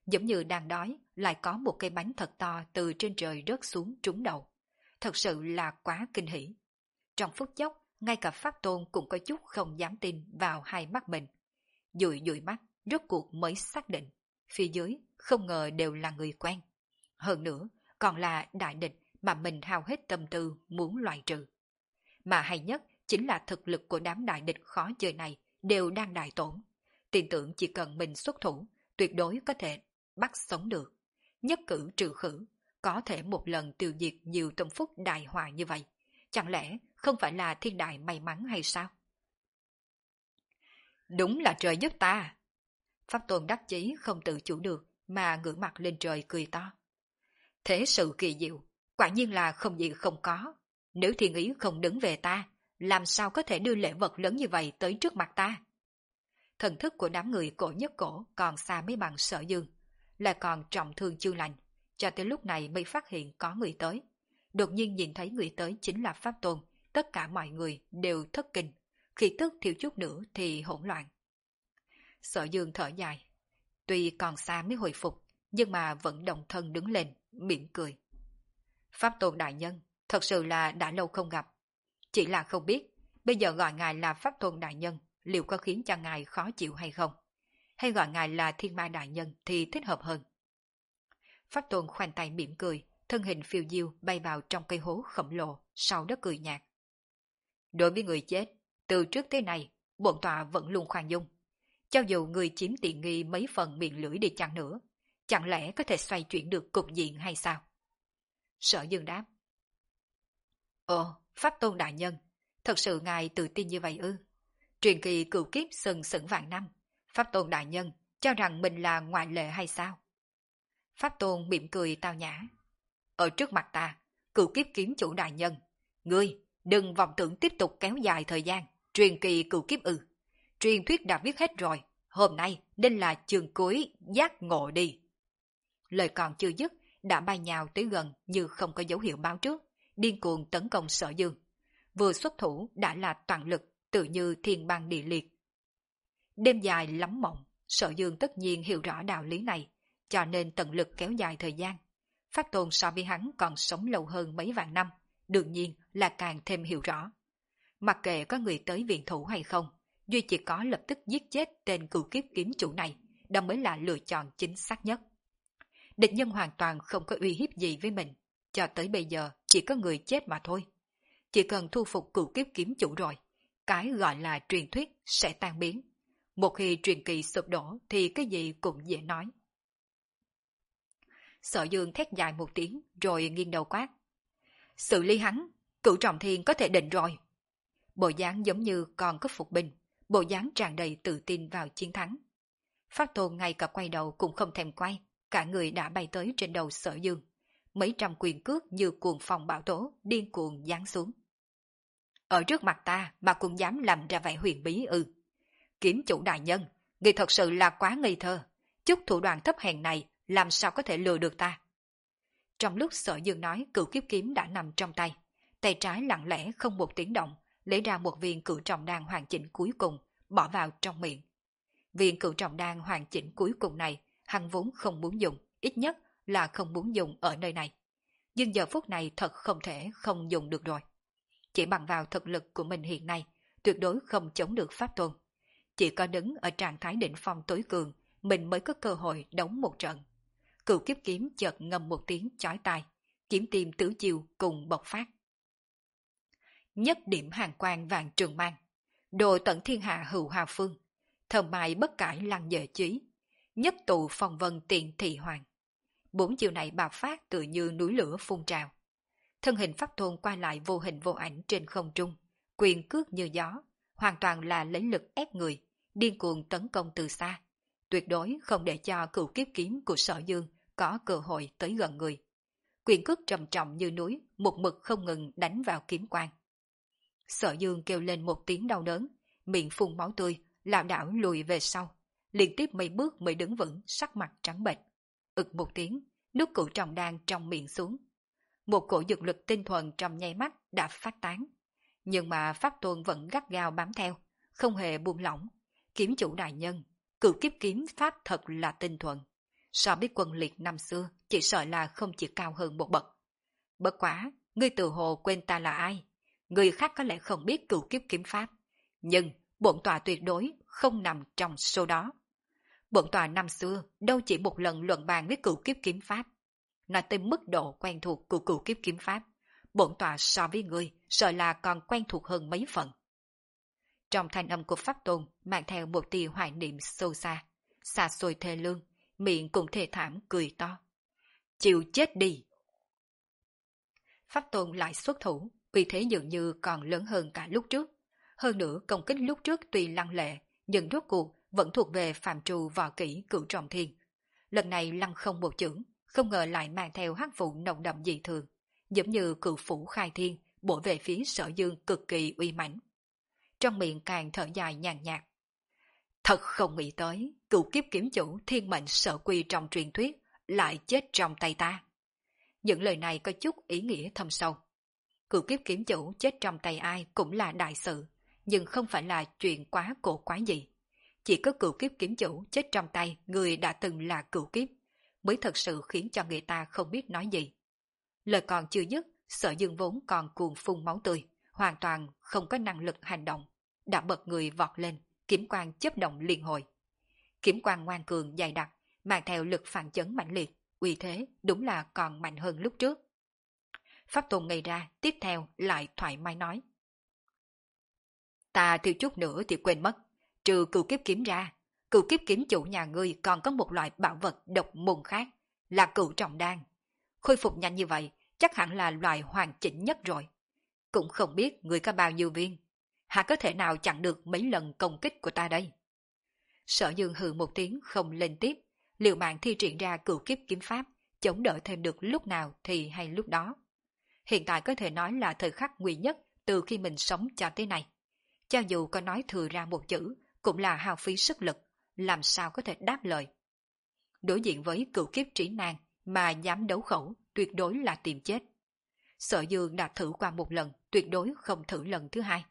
giống như đang đói, lại có một cây bánh thật to từ trên trời rớt xuống trúng đầu. Thật sự là quá kinh hỉ. Trong phút chốc, ngay cả Pháp Tôn cũng có chút không dám tin vào hai mắt mình. Dụi dụi mắt, rốt cuộc mới xác định, phía dưới không ngờ đều là người quen. Hơn nữa, còn là đại địch mà mình hao hết tâm tư muốn loại trừ. Mà hay nhất chính là thực lực của đám đại địch khó chơi này đều đang đại tổn. Tin tưởng chỉ cần mình xuất thủ, tuyệt đối có thể bắt sống được. Nhất cử trừ khử, có thể một lần tiêu diệt nhiều tâm phúc đại hòa như vậy. Chẳng lẽ không phải là thiên đại may mắn hay sao? Đúng là trời giúp ta. Pháp Tôn đắc chí không tự chủ được mà ngửa mặt lên trời cười to. Thế sự kỳ diệu, quả nhiên là không gì không có. Nếu thiên ý không đứng về ta, làm sao có thể đưa lễ vật lớn như vậy tới trước mặt ta? Thần thức của đám người cổ nhất cổ còn xa mấy bằng Sở Dương, lại còn trọng thương chưa lành, cho tới lúc này mới phát hiện có người tới. Đột nhiên nhìn thấy người tới chính là Pháp Tôn, tất cả mọi người đều thất kinh, khi tức thiếu chút nữa thì hỗn loạn. Sở Dương thở dài, tuy còn xa mới hồi phục, nhưng mà vẫn động thân đứng lên, mỉm cười. Pháp Tôn đại nhân, thật sự là đã lâu không gặp. Chỉ là không biết, bây giờ gọi ngài là Pháp Tôn đại nhân, liệu có khiến cho ngài khó chịu hay không? Hay gọi ngài là Thiên Ma đại nhân thì thích hợp hơn? Pháp Tôn khoanh tay mỉm cười, thân hình phiêu diêu bay vào trong cây hố khổng lồ, sau đó cười nhạt. Đối với người chết, từ trước tới nay, bổn tọa vẫn luôn khoan dung. Cho dù người chiếm tiện nghi mấy phần miệng lưỡi đi chăng nữa, chẳng lẽ có thể xoay chuyển được cục diện hay sao? Sở Dương đáp. Ồ, Pháp Tôn đại nhân, thật sự ngài tự tin như vậy ư? Truyền kỳ cửu kiếp sừng sững vạn năm, Pháp Tôn đại nhân cho rằng mình là ngoại lệ hay sao? Pháp Tôn mỉm cười tao nhã. Ở trước mặt ta, cửu kiếp kiếm chủ đại nhân, ngươi đừng vọng tưởng tiếp tục kéo dài thời gian, truyền kỳ cửu kiếp ư. Truyền thuyết đã viết hết rồi, hôm nay nên là chương cuối giác ngộ đi. Lời còn chưa dứt, đã bay nhào tới gần như không có dấu hiệu báo trước, điên cuồng tấn công Sở Dương. Vừa xuất thủ đã là toàn lực, tự như thiên băng địa liệt. Đêm dài lắm mộng, Sở Dương tất nhiên hiểu rõ đạo lý này, cho nên tận lực kéo dài thời gian. Pháp Tôn so với hắn còn sống lâu hơn mấy vạn năm, đương nhiên là càng thêm hiểu rõ. Mặc kệ có người tới viện thủ hay không, duy chỉ có lập tức giết chết tên cửu kiếp kiếm chủ này, đó mới là lựa chọn chính xác nhất. Địch nhân hoàn toàn không có uy hiếp gì với mình, cho tới bây giờ chỉ có người chết mà thôi. Chỉ cần thu phục cửu kiếp kiếm chủ rồi, cái gọi là truyền thuyết sẽ tan biến. Một khi truyền kỳ sụp đổ thì cái gì cũng dễ nói. Sở Dương thét dài một tiếng rồi nghiêng đầu quát. Xử lý hắn, cửu trọng thiên có thể định rồi. Bộ dáng giống như còn có phục binh, bộ dáng tràn đầy tự tin vào chiến thắng. Pháp Tôn ngay cả quay đầu cũng không thèm quay, cả người đã bay tới trên đầu Sở Dương. Mấy trăm quyền cước như cuồng phong bão tố, điên cuồng giáng xuống. Ở trước mặt ta mà cũng dám làm ra vẻ huyền bí ư? Kiếm chủ đại nhân, người thật sự là quá ngây thơ. Chút thủ đoạn thấp hèn này làm sao có thể lừa được ta? Trong lúc Sở Dương nói, cửu kiếp kiếm đã nằm trong tay. Tay trái lặng lẽ không một tiếng động, lấy ra một viên cửu trọng đan hoàn chỉnh cuối cùng, bỏ vào trong miệng. Viên cửu trọng đan hoàn chỉnh cuối cùng này, hắn vốn không muốn dùng, ít nhất là không muốn dùng ở nơi này. Nhưng giờ phút này thật không thể không dùng được rồi. Chỉ bằng vào thực lực của mình hiện nay, tuyệt đối không chống được Pháp Tôn. Chỉ có đứng ở trạng thái đỉnh phong tối cường, mình mới có cơ hội đóng một trận. Cửu kiếp kiếm chợt ngâm một tiếng chói tai, kiếm tim tứ chiều cùng bộc phát. Nhất điểm hàng quang vàng trường mang, đồ tận thiên hạ hữu hà phương, thầm mại bất cải lăng dệ chí, nhất tụ phong vân tiện thị hoàng. Bốn chiều này bạo phát tự như núi lửa phun trào. Thân hình Pháp Tôn qua lại vô hình vô ảnh trên không trung, quyền cước như gió, hoàn toàn là lấy lực ép người, điên cuồng tấn công từ xa, tuyệt đối không để cho cửu kiếp kiếm của Sở Dương có cơ hội tới gần người. Quyền cước trầm trọng như núi, một mực không ngừng đánh vào kiếm quang. Sở Dương kêu lên một tiếng đau đớn, miệng phun máu tươi, lảo đảo lùi về sau, liên tiếp mấy bước mới đứng vững, sắc mặt trắng bệch. Ực một tiếng, nuốt cửu trọng đan trong miệng xuống. Một cổ dược lực tinh thuần trong nháy mắt đã phát tán. Nhưng mà Pháp Tôn vẫn gắt gao bám theo, không hề buông lỏng. Kiếm chủ đại nhân, cửu kiếp kiếm pháp thật là tinh thuần. so với quân liệt năm xưa chỉ sợ là không chỉ cao hơn một bậc. Bất quá, ngươi tự hồ quên ta là ai. Người khác có lẽ không biết cửu kiếp kiếm pháp, nhưng bổn tọa tuyệt đối không nằm trong số đó. Bổn tọa năm xưa đâu chỉ một lần luận bàn với cửu kiếp kiếm pháp. Nói tới mức độ quen thuộc của cửu kiếp kiếm pháp, bổn tọa so với ngươi sợ là còn quen thuộc hơn mấy phần. Trong thanh âm của Pháp Tôn mang theo một tia hoài niệm sâu xa, xa xôi thê lương, miệng cũng thê thảm cười to. Chịu chết đi! Pháp Tôn lại xuất thủ, vì thế dường như còn lớn hơn cả lúc trước. Hơn nữa công kích lúc trước tuy lăng lệ, nhưng rốt cuộc vẫn thuộc về phạm trù võ kỹ cửu trọng thiên. Lần này lăng không một chưởng, không ngờ lại mang theo hắc vụ nồng đậm dị thường, giống như cửu phủ khai thiên, bổ về phía Sở Dương cực kỳ uy mãnh. Trong miệng càng thở dài nhàn nhạt. Thật không nghĩ tới, cửu kiếp kiếm chủ thiên mệnh Sở Quy trong truyền thuyết lại chết trong tay ta. Những lời này có chút ý nghĩa thâm sâu. Cửu kiếp kiếm chủ chết trong tay ai cũng là đại sự, nhưng không phải là chuyện quá cổ quái gì. Chỉ có cửu kiếp kiếm chủ chết trong tay người đã từng là cửu kiếp, mới thật sự khiến cho người ta không biết nói gì. Lời còn chưa dứt, Sở Dương vốn còn cuồng phun máu tươi, hoàn toàn không có năng lực hành động, đã bật người vọt lên, kiếm quang chớp động liên hồi. Kiếm quang ngoan cường dày đặc, mang theo lực phản chấn mãnh liệt, uy thế đúng là còn mạnh hơn lúc trước. Pháp Tôn ngây ra, tiếp theo lại thoải mái nói. Ta thiếu chút nữa thì quên mất, trừ cửu kiếp kiếm ra, cửu kiếp kiếm chủ nhà ngươi còn có một loại bảo vật độc môn khác, là cửu trọng đan. Khôi phục nhanh như vậy, chắc hẳn là loại hoàn chỉnh nhất rồi. Cũng không biết ngươi có bao nhiêu viên, hả có thể nào chặn được mấy lần công kích của ta đây? Sở Dương hừ một tiếng không lên tiếp, liều mạng thi triển ra cửu kiếp kiếm pháp, chống đỡ thêm được lúc nào thì hay lúc đó. Hiện tại có thể nói là thời khắc nguy nhất từ khi mình sống cho tới nay. Cho dù có nói thừa ra một chữ, cũng là hao phí sức lực, làm sao có thể đáp lời. Đối diện với cửu kiếp trí nan mà dám đấu khẩu, tuyệt đối là tìm chết. Sở Dương đã thử qua một lần, tuyệt đối không thử lần thứ hai.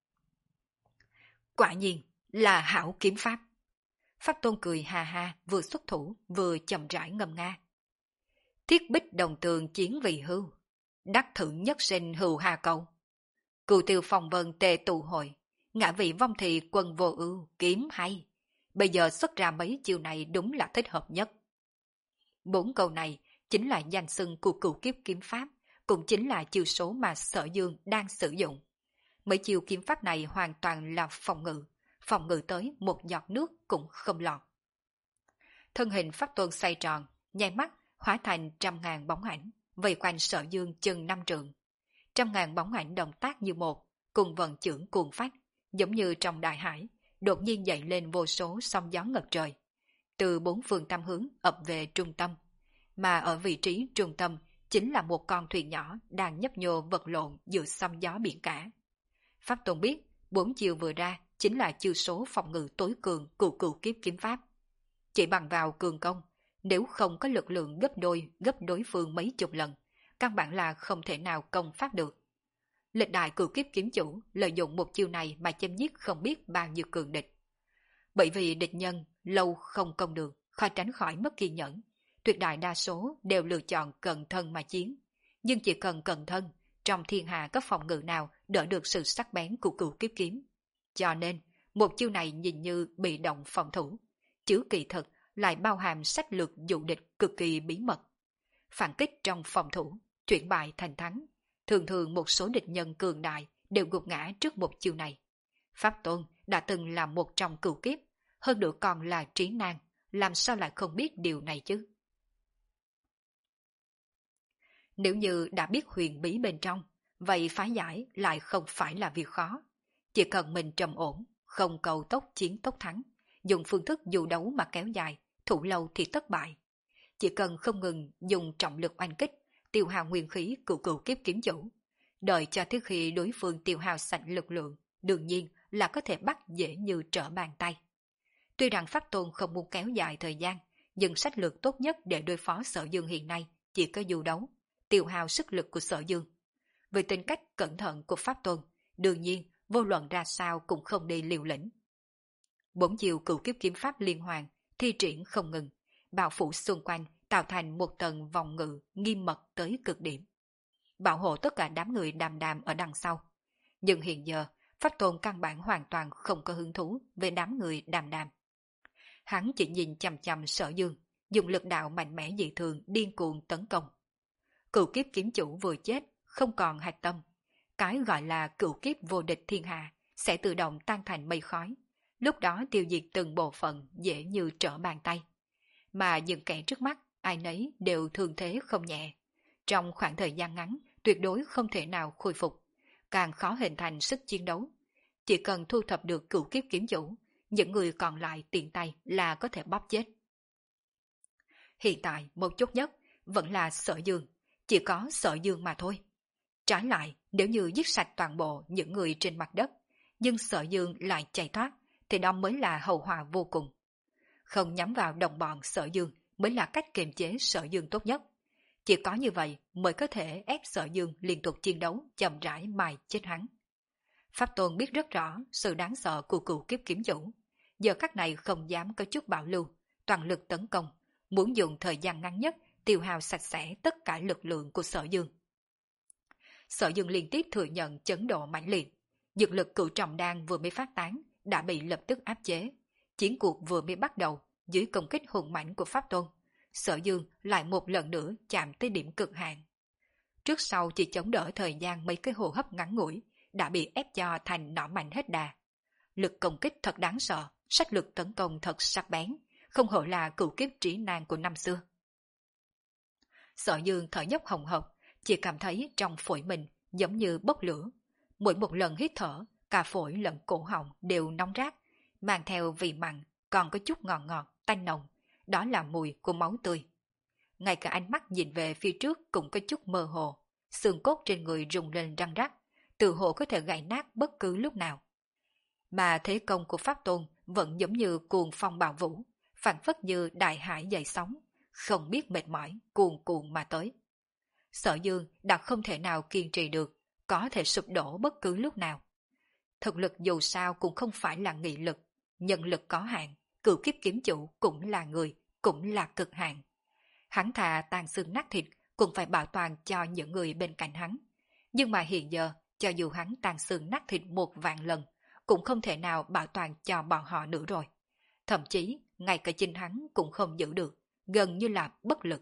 Quả nhiên là hảo kiếm pháp. Pháp Tôn cười hà hà, vừa xuất thủ, vừa chậm rãi ngâm nga. Thiết bích đồng tường chiến vì hưu, đắc thử nhất sinh hưu hà cầu. Cửu tiêu phòng vân tề tụ hội, ngã vị vong thị quân vô ưu, kiếm hay. Bây giờ xuất ra mấy chiêu này đúng là thích hợp nhất. Bốn câu này chính là danh xưng của cửu kiếp kiếm pháp, cũng chính là chiêu số mà Sở Dương đang sử dụng. Mấy chiêu kiếm pháp này hoàn toàn là phòng ngự, phòng ngự tới một giọt nước cũng không lọt. Thân hình Pháp Tôn xoay tròn, nháy mắt hóa thành trăm ngàn bóng ảnh, vây quanh Sở Dương chừng năm trượng. Trăm ngàn bóng ảnh động tác như một, cùng vận chưởng cuồng phách, giống như trong đại hải, đột nhiên dậy lên vô số sóng gió ngập trời, từ bốn phương tám hướng ập về trung tâm. Mà ở vị trí trung tâm chính là một con thuyền nhỏ đang nhấp nhô vật lộn giữa sóng gió biển cả. Pháp Tôn biết, bốn chiêu vừa ra chính là chiêu số phòng ngự tối cường của cửu kiếp kiếm pháp. Chỉ bằng vào cường công, nếu không có lực lượng gấp đôi gấp đối phương mấy chục lần, căn bản là không thể nào công pháp được. Lịch đại cửu kiếp kiếm chủ lợi dụng một chiêu này mà chém giết không biết bao nhiêu cường địch. Bởi vì địch nhân lâu không công được, khó tránh khỏi mất kiên nhẫn, tuyệt đại đa số đều lựa chọn cận thân mà chiến. Nhưng chỉ cần cận thân, trong thiên hạ có phòng ngự nào đỡ được sự sắc bén của cửu kiếp kiếm. Cho nên, một chiêu này nhìn như bị động phòng thủ, chứ kỳ thực lại bao hàm sách lược dụ địch cực kỳ bí mật. Phản kích trong phòng thủ, chuyển bại thành thắng. Thường thường một số địch nhân cường đại đều gục ngã trước một chiêu này. Pháp Tôn đã từng là một trong cửu kiếp, hơn nữa còn là trí nan, làm sao lại không biết điều này chứ? Nếu như đã biết huyền bí bên trong, vậy phá giải lại không phải là việc khó. Chỉ cần mình trầm ổn, không cầu tốc chiến tốc thắng, dùng phương thức dù đấu mà kéo dài, thủ lâu thì thất bại. Chỉ cần không ngừng dùng trọng lực oanh kích, tiêu hao nguyên khí của cửu kiếp kiếm chủ, đợi cho tới khi đối phương tiêu hao sạch lực lượng, đương nhiên là có thể bắt dễ như trở bàn tay. Tuy rằng Pháp Tôn không muốn kéo dài thời gian, nhưng sách lược tốt nhất để đối phó Sở Dương hiện nay chỉ có dù đấu, tiêu hao sức lực của Sở Dương. Vì tính cách cẩn thận của Pháp Tôn, đương nhiên vô luận ra sao cũng không đi liều lĩnh. Bốn chiều cửu kiếp kiếm pháp liên hoàn, thi triển không ngừng, bao phủ xung quanh, tạo thành một tầng vòng ngự nghiêm mật tới cực điểm, bảo hộ tất cả đám người đàm đàm ở đằng sau. Nhưng hiện giờ, Pháp Tôn căn bản hoàn toàn không có hứng thú về đám người đàm đàm. Hắn chỉ nhìn chằm chằm Sở Dương, dùng lực đạo mạnh mẽ dị thường điên cuồng tấn công. Cửu kiếp kiếm chủ vừa chết, không còn hạch tâm. Cái gọi là cửu kiếp vô địch thiên hạ sẽ tự động tan thành mây khói, lúc đó tiêu diệt từng bộ phận dễ như trở bàn tay. Mà những kẻ trước mắt, ai nấy đều thương thế không nhẹ. Trong khoảng thời gian ngắn, tuyệt đối không thể nào khôi phục, càng khó hình thành sức chiến đấu. Chỉ cần thu thập được cửu kiếp kiếm chủ, những người còn lại tiện tay là có thể bóp chết. Hiện tại một chút nhất vẫn là Sở Dương, chỉ có Sở Dương mà thôi. Trái lại, nếu như giết sạch toàn bộ những người trên mặt đất, nhưng Sở Dương lại chạy thoát, thì đó mới là hậu họa vô cùng. Không nhắm vào đồng bọn Sở Dương mới là cách kiềm chế Sở Dương tốt nhất. Chỉ có như vậy mới có thể ép Sở Dương liên tục chiến đấu, chậm rãi mài chết hắn. Pháp Tôn biết rất rõ sự đáng sợ của cửu kiếp kiếm chủ, giờ khắc này không dám có chút bảo lưu, toàn lực tấn công, muốn dùng thời gian ngắn nhất tiêu hao sạch sẽ tất cả lực lượng của Sở Dương. Sở Dương liên tiếp thừa nhận chấn độ mãnh liệt, dược lực cửu trọng đan vừa mới phát tán đã bị lập tức áp chế. Chiến cuộc vừa mới bắt đầu, dưới công kích hùng mãnh của Pháp Tôn, Sở Dương lại một lần nữa chạm tới điểm cực hạn. Trước sau chỉ chống đỡ thời gian mấy cái hô hấp ngắn ngủi, đã bị ép cho thành nỏ mạnh hết đà. Lực công kích thật đáng sợ, sách lực tấn công thật sắc bén, không hổ là cửu kiếp trí nan của năm xưa. Sở Dương thở dốc hồng hộc, chỉ cảm thấy trong phổi mình giống như bốc lửa. Mỗi một lần hít thở, cả phổi lẫn cổ họng đều nóng rát, mang theo vị mặn, còn có chút ngọt ngọt, tanh nồng, đó là mùi của máu tươi. Ngay cả ánh mắt nhìn về phía trước cũng có chút mơ hồ, xương cốt trên người rung lên răng rắc, tự hồ có thể gãy nát bất cứ lúc nào. Mà thế công của Pháp Tôn vẫn giống như cuồng phong bạo vũ, phảng phất như đại hải dậy sóng, không biết mệt mỏi, cuồn cuộn mà tới. Sở Dương đã không thể nào kiên trì được, có thể sụp đổ bất cứ lúc nào. Thực lực dù sao cũng không phải là nghị lực, nhân lực có hạn, cửu kiếp kiếm chủ cũng là người, cũng là cực hạn. Hắn thà tàn xương nát thịt cũng phải bảo toàn cho những người bên cạnh hắn. Nhưng mà hiện giờ, cho dù hắn tàn xương nát thịt một vạn lần, cũng không thể nào bảo toàn cho bọn họ nữa rồi. Thậm chí, ngay cả chính hắn cũng không giữ được, gần như là bất lực.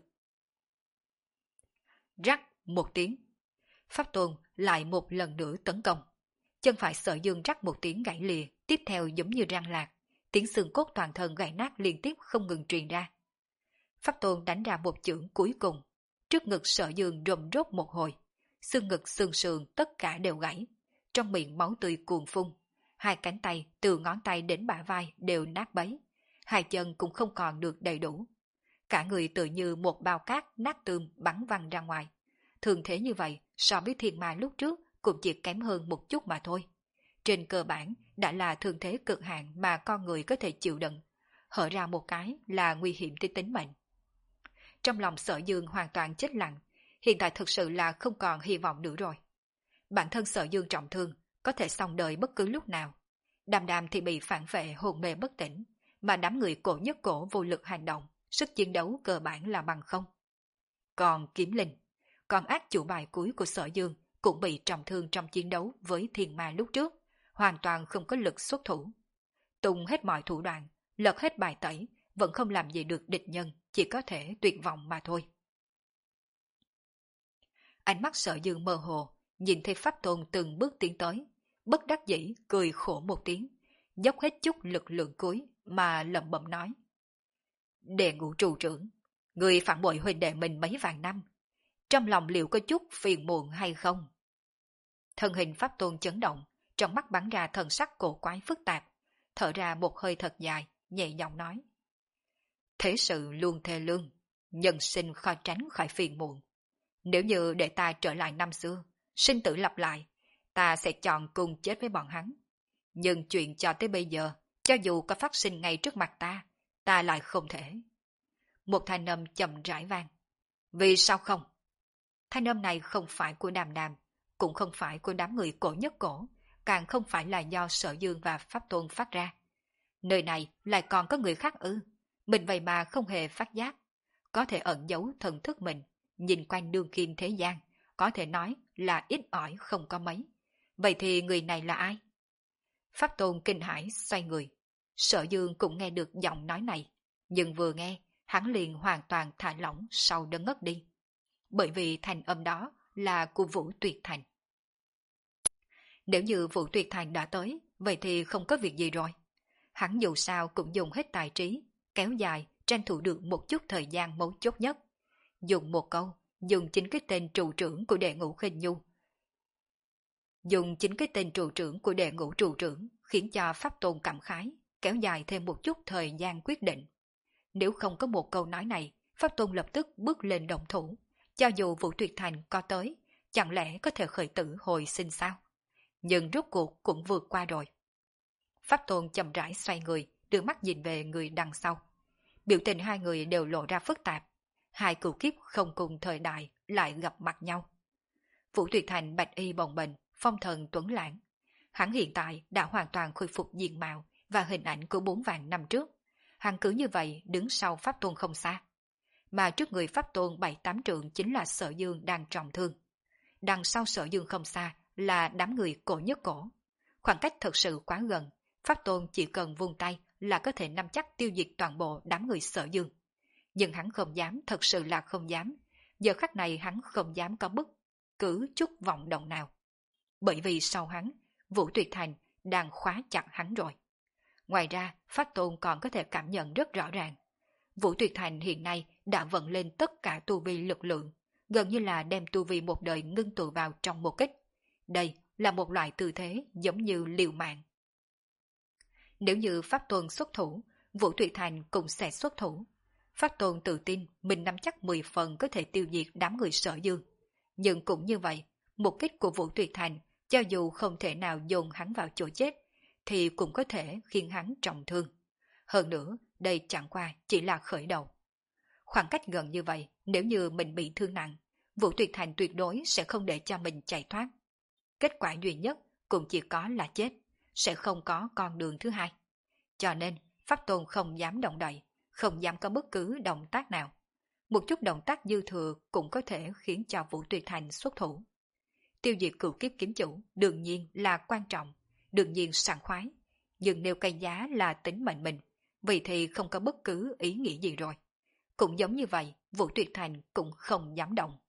Rắc một tiếng, Pháp Tôn lại một lần nữa tấn công. Chân phải Sở Dương rắc một tiếng gãy lìa, tiếp theo giống như răng lạc, tiếng xương cốt toàn thân gãy nát liên tiếp không ngừng truyền ra. Pháp Tôn đánh ra một chưởng cuối cùng, trước ngực Sở Dương rầm rốt một hồi, xương ngực xương sườn tất cả đều gãy, trong miệng máu tươi cuồn phun, hai cánh tay từ ngón tay đến bả vai đều nát bấy, hai chân cũng không còn được đầy đủ. Cả người tự như một bao cát nát tươm bắn văng ra ngoài. Thường thế như vậy so với thiên ma lúc trước cũng chỉ kém hơn một chút mà thôi. Trên cơ bản đã là thương thế cực hạn mà con người có thể chịu đựng, hở ra một cái là nguy hiểm tới tính mệnh. Trong lòng Sở Dương hoàn toàn chết lặng, hiện tại thực sự là không còn hy vọng nữa rồi. Bản thân Sở Dương trọng thương, có thể xong đời bất cứ lúc nào. Đàm Đàm thì bị phản vệ hồn mê bất tỉnh, mà đám người cổ nhất cổ vô lực hành động, sức chiến đấu cơ bản là bằng không. Còn Kiếm Linh, còn ác chủ bài cuối của Sở Dương cũng bị trọng thương trong chiến đấu với thiên ma lúc trước, hoàn toàn không có lực xuất thủ. Tung hết mọi thủ đoạn, lật hết bài tẩy, vẫn không làm gì được địch nhân, chỉ có thể tuyệt vọng mà thôi. Ánh mắt Sở Dương mơ hồ, nhìn thấy Pháp Tôn từng bước tiến tới, bất đắc dĩ cười khổ một tiếng, dốc hết chút lực lượng cuối mà lẩm bẩm nói: Đệ ngũ trụ trưởng, người phản bội huynh đệ mình mấy vạn năm, trong lòng liệu có chút phiền muộn hay không? Thân hình Pháp Tôn chấn động, trong mắt bắn ra thần sắc cổ quái phức tạp, thở ra một hơi thật dài, nhẹ giọng nói: Thế sự luôn thê lương, nhân sinh khó tránh khỏi phiền muộn. Nếu như để ta trở lại năm xưa, sinh tử lặp lại, ta sẽ chọn cùng chết với bọn hắn. Nhưng chuyện cho tới bây giờ, cho dù có phát sinh ngay trước mặt ta, ta lại không thể. Một thanh âm chậm rãi vang. Vì sao không? Thanh âm này không phải của Đàm Đàm, cũng không phải của đám người cổ nhất cổ, càng không phải là do Sở Dương và Pháp Tôn phát ra. Nơi này lại còn có người khác ư? Mình vậy mà không hề phát giác, có thể ẩn giấu thần thức mình, nhìn quanh đương kim thế gian, có thể nói là ít ỏi không có mấy. Vậy thì người này là ai? Pháp Tôn kinh hãi xoay người. Sở Dương cũng nghe được giọng nói này, nhưng vừa nghe, hắn liền hoàn toàn thả lỏng sau đấng ngất đi. Bởi vì thành âm đó là của Vũ Tuyệt Thành. Nếu như Vũ Tuyệt Thành đã tới, vậy thì không có việc gì rồi. Hắn dù sao cũng dùng hết tài trí, kéo dài, tranh thủ được một chút thời gian mấu chốt nhất. Dùng một câu, dùng chính cái tên trụ trưởng của đệ ngũ khinh nhu. Dùng chính cái tên trụ trưởng của đệ ngũ trụ trưởng khiến cho Pháp Tôn cảm khái, kéo dài thêm một chút thời gian quyết định. Nếu không có một câu nói này, Pháp Tôn lập tức bước lên động thủ. Cho dù Vũ Tuyệt Thành có tới, chẳng lẽ có thể khởi tử hồi sinh sao? Nhưng rốt cuộc cũng vượt qua rồi. Pháp Tôn chậm rãi xoay người, đưa mắt nhìn về người đằng sau. Biểu tình hai người đều lộ ra phức tạp. Hai cửu kiếp không cùng thời đại lại gặp mặt nhau. Vũ Tuyệt Thành bạch y bồng bềnh, phong thần tuấn lãng. Hắn hiện tại đã hoàn toàn khôi phục diện mạo và hình ảnh của bốn vạn năm trước. Hắn cứ như vậy đứng sau Pháp Tôn không xa. Mà trước người Pháp Tôn bảy tám trượng chính là Sở Dương đang trọng thương. Đằng sau Sở Dương không xa là đám người cổ nhất cổ. Khoảng cách thật sự quá gần, Pháp Tôn chỉ cần vung tay là có thể nắm chắc tiêu diệt toàn bộ đám người Sở Dương. Nhưng hắn không dám, thật sự là không dám. Giờ khắc này hắn không dám có bất cứ chút vọng động nào. Bởi vì sau hắn, Vũ Tuyệt Thành đang khóa chặt hắn rồi. Ngoài ra, Pháp Tôn còn có thể cảm nhận rất rõ ràng. Vũ Tuyệt Thành hiện nay đã vận lên tất cả tu vi lực lượng, gần như là đem tu vi một đời ngưng tụ vào trong một kích. Đây là một loại tư thế giống như liều mạng. Nếu như Pháp Tôn xuất thủ, Vũ Tuyệt Thành cũng sẽ xuất thủ. Pháp Tôn tự tin mình nắm chắc mười phần có thể tiêu diệt đám người Sở Dương. Nhưng cũng như vậy, một kích của Vũ Tuyệt Thành, cho dù không thể nào dồn hắn vào chỗ chết, thì cũng có thể khiến hắn trọng thương. Hơn nữa, đây chẳng qua chỉ là khởi đầu. Khoảng cách gần như vậy, nếu như mình bị thương nặng, Vũ Tuyệt Thành tuyệt đối sẽ không để cho mình chạy thoát. Kết quả duy nhất cũng chỉ có là chết, sẽ không có con đường thứ hai. Cho nên, Pháp Tôn không dám động đậy, không dám có bất cứ động tác nào. Một chút động tác dư thừa cũng có thể khiến cho Vũ Tuyệt Thành xuất thủ. Tiêu diệt cửu kiếp kiếm chủ đương nhiên là quan trọng, đương nhiên sảng khoái. Nhưng nếu cái giá là tính mệnh mình, vậy thì không có bất cứ ý nghĩ gì rồi. Cũng giống như vậy, Vũ Tuyệt Thành cũng không dám động.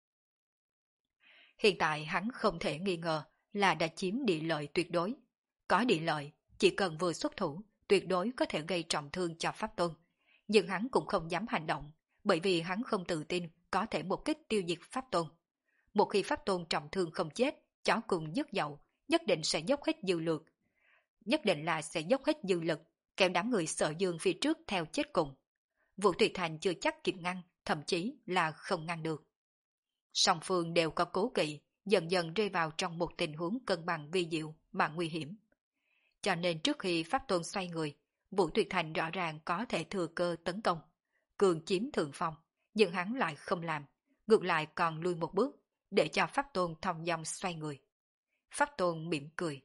Hiện tại hắn không thể nghi ngờ là đã chiếm địa lợi tuyệt đối. Có địa lợi, chỉ cần vừa xuất thủ, tuyệt đối có thể gây trọng thương cho Pháp Tôn. Nhưng hắn cũng không dám hành động, bởi vì hắn không tự tin có thể một kích tiêu diệt Pháp Tôn. Một khi Pháp Tôn trọng thương không chết, chó cùng dứt dậu, nhất định sẽ dốc hết dư lực. Nhất định là sẽ dốc hết dư lực, kéo đám người Sở Dương phía trước theo chết cùng. Vũ Tuyệt Thành chưa chắc kịp ngăn, thậm chí là không ngăn được. Song phương đều có cố kỵ, dần dần rơi vào trong một tình huống cân bằng vi diệu mà nguy hiểm. Cho nên trước khi Pháp Tôn xoay người, Vũ Tuyệt Thành rõ ràng có thể thừa cơ tấn công, cường chiếm thượng phong, nhưng hắn lại không làm, ngược lại còn lui một bước, để cho Pháp Tôn thong dong xoay người. Pháp Tôn mỉm cười.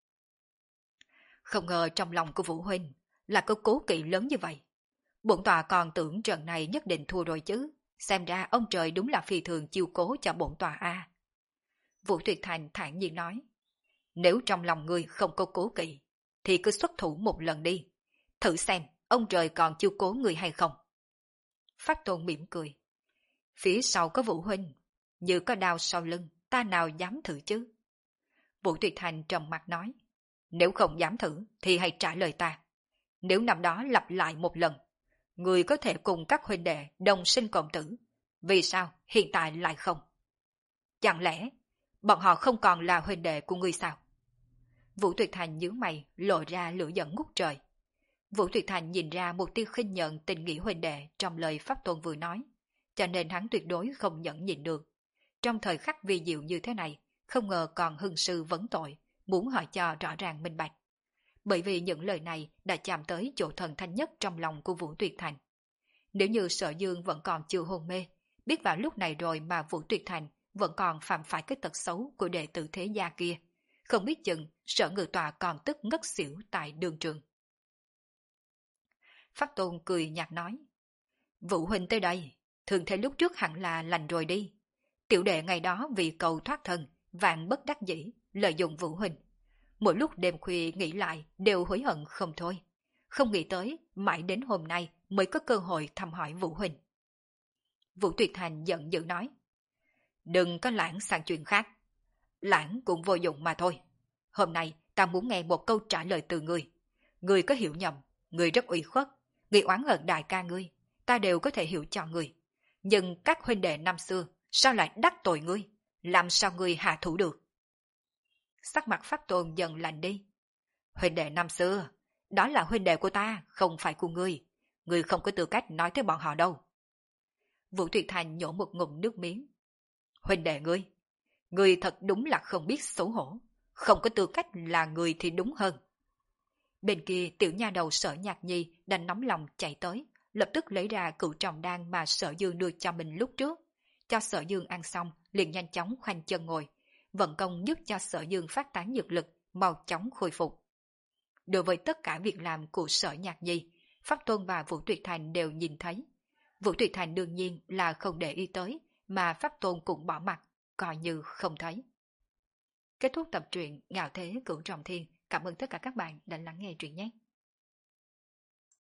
Không ngờ trong lòng của Vũ Huynh là có cố kỵ lớn như vậy. Bổn tọa còn tưởng trận này nhất định thua rồi chứ, xem ra ông trời đúng là phi thường chiêu cố cho bổn tọa a. Vũ Tuyệt Thành thản nhiên nói, nếu trong lòng ngươi không có cố kỵ, thì cứ xuất thủ một lần đi, thử xem ông trời còn chiêu cố người hay không. Pháp Tôn mỉm cười, phía sau có Vũ Huynh, như có đao sau lưng, ta nào dám thử chứ. Vũ Tuyệt Thành trầm mặt nói, nếu không dám thử thì hãy trả lời ta. Nếu năm đó lặp lại một lần, người có thể cùng các huynh đệ đồng sinh cộng tử, vì sao hiện tại lại không? Chẳng lẽ bọn họ không còn là huynh đệ của ngươi sao? Vũ Tuyệt Thành nhíu mày, lộ ra lửa giận ngút trời. Vũ Tuyệt Thành nhìn ra một tia khinh nhận tình nghĩa huynh đệ trong lời Pháp Tôn vừa nói, cho nên hắn tuyệt đối không nhẫn nhịn được. Trong thời khắc vi diệu như thế này, không ngờ còn hưng sư vấn tội, muốn hỏi cho rõ ràng minh bạch. Bởi vì những lời này đã chạm tới chỗ thần thanh nhất trong lòng của Vũ Tuyệt Thành. Nếu như Sở Dương vẫn còn chưa hôn mê, biết vào lúc này rồi mà Vũ Tuyệt Thành vẫn còn phạm phải cái tật xấu của đệ tử thế gia kia, không biết chừng Sở Ngự Tọa còn tức ngất xỉu tại đường trường. Pháp Tôn cười nhạt nói. Vũ huynh tới đây, thường thế lúc trước hẳn là lành rồi đi. Tiểu đệ ngày đó vì cầu thoát thân, vạn bất đắc dĩ, lợi dụng Vũ huynh. Mỗi lúc đêm khuya nghĩ lại đều hối hận không thôi. Không nghĩ tới, mãi đến hôm nay mới có cơ hội thăm hỏi Vũ huynh. Vũ Tuyệt Thành giận dữ nói. Đừng có lãng sang chuyện khác. Lãng cũng vô dụng mà thôi. Hôm nay ta muốn nghe một câu trả lời từ ngươi. Ngươi có hiểu nhầm, ngươi rất ủy khuất, ngươi oán hận đại ca ngươi, ta đều có thể hiểu cho ngươi. Nhưng các huynh đệ năm xưa, sao lại đắc tội ngươi? Làm sao ngươi hạ thủ được? Sắc mặt Pháp Tôn dần lạnh đi. Huynh đệ năm xưa, đó là huynh đệ của ta, không phải của ngươi. Ngươi không có tư cách nói tới bọn họ đâu. Vũ Tuyệt Thành nhổ một ngụm nước miếng. Huynh đệ ngươi, ngươi thật đúng là không biết xấu hổ, không có tư cách là người thì đúng hơn. Bên kia tiểu nha đầu Sở Nhạc Nhi đành nóng lòng chạy tới, lập tức lấy ra cựu tròng đan mà Sở Dương đưa cho mình lúc trước. Cho Sở Dương ăn xong, liền nhanh chóng khoanh chân ngồi, vận công giúp cho Sở Dương phát tán dược lực, mau chóng khôi phục. Đối với tất cả việc làm của Sở Nhạc Nhi, Pháp Tôn và Vũ Tuyệt Thành đều nhìn thấy. Vũ Tuyệt Thành đương nhiên là không để ý tới, mà Pháp Tôn cũng bỏ mặt, coi như không thấy. Kết thúc tập truyện Ngạo Thế Cửu Trọng Thiên. Cảm ơn tất cả các bạn đã lắng nghe truyện nhé.